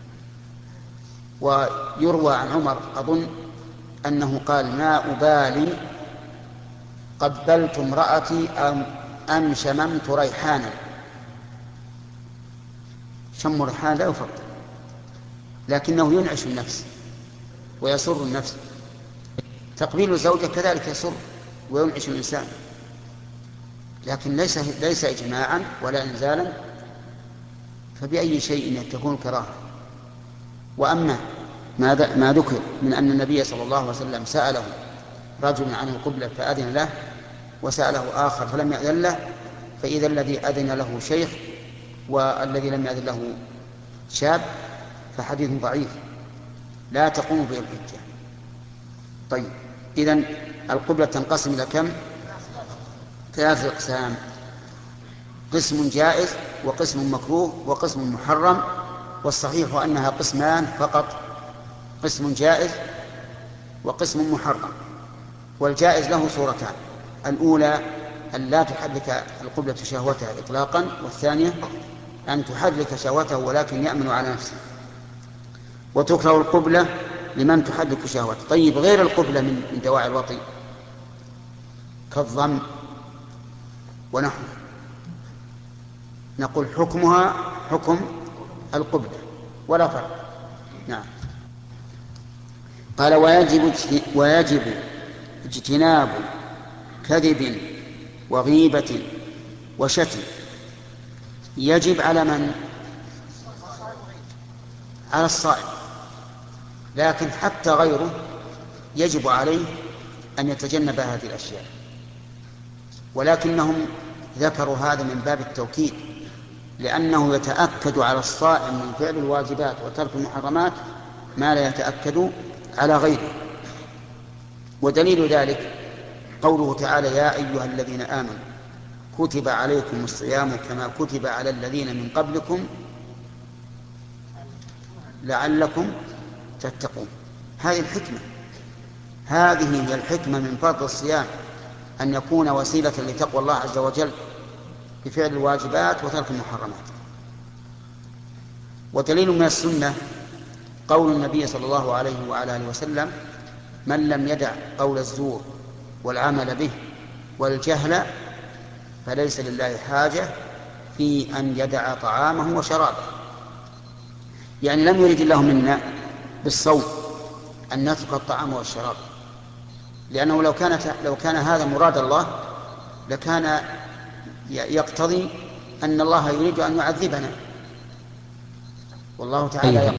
ويروى عن عمر أظن أنه قال ما أبالي قبلت امرأتي أم, أم شممت ريحانا. شم ريحان لا يفضل، لكنه ينعش النفس ويسر النفس. تقبيل الزوجة كذلك يسر وينعش الإنسان، لكن ليس ليس إجماعا ولا إنزالا، فبأي شيء تكون كراهة. وأما ما ذكر من أن النبي صلى الله عليه وسلم سأله رجل عن القبلة فأذن له وسأله آخر فلم يأذن له، فإذا الذي أذن له شيخ والذي لم يأذن له شاب فحديث ضعيف لا تقوم به الحجة. طيب، إذن القبلة تنقسم إلى كم؟ ثلاثة أقسام: قسم جائز وقسم مكروه وقسم محرم، والصحيح أنها قسمان فقط، قسم جائز وقسم محرم. والجائز له صورتان: الأولى أن لا تحرك القبلة شهوتها إطلاقا، والثانية أن تحرك شهوته ولكن يأمن على نفسه. وتكره القبلة لمن تحرك شهوته. طيب، غير القبلة من دواعي الوطي كالضم ونحوه نقول حكمها حكم القبلة ولا فرق. نعم. قال ويجب ويجب اجتناب كذب وغيبة وشتم. يجب على من؟ على الصائم، لكن حتى غيره يجب عليه أن يتجنب هذه الأشياء، ولكنهم ذكروا هذا من باب التوكيد، لأنه يتأكد على الصائم من فعل الواجبات وترك المحرمات ما لا يتأكد على غيره. ودليل ذلك قوله تعالى: يا أيها الذين آمنوا كتب عليكم الصيام كما كتب على الذين من قبلكم لعلكم تتقون. هذه الحكمة، هذه هي الحكمة من فرض الصيام، أن يكون وسيلة لتقوى الله عز وجل بفعل الواجبات وترك المحرمات. ودليل من السنة قول النبي صلى الله عليه وعلى آله وسلم: من لم يدع قول الزور والعمل به والجهل فليس لله حاجة في أن يدع طعامه وشرابه. يعني لم يرد الله منا بالصوم أن نترك الطعام والشراب، لأنه لو كانت لو كان هذا مراد الله لكان يقتضي أن الله يريد أن يعذبنا، والله تعالى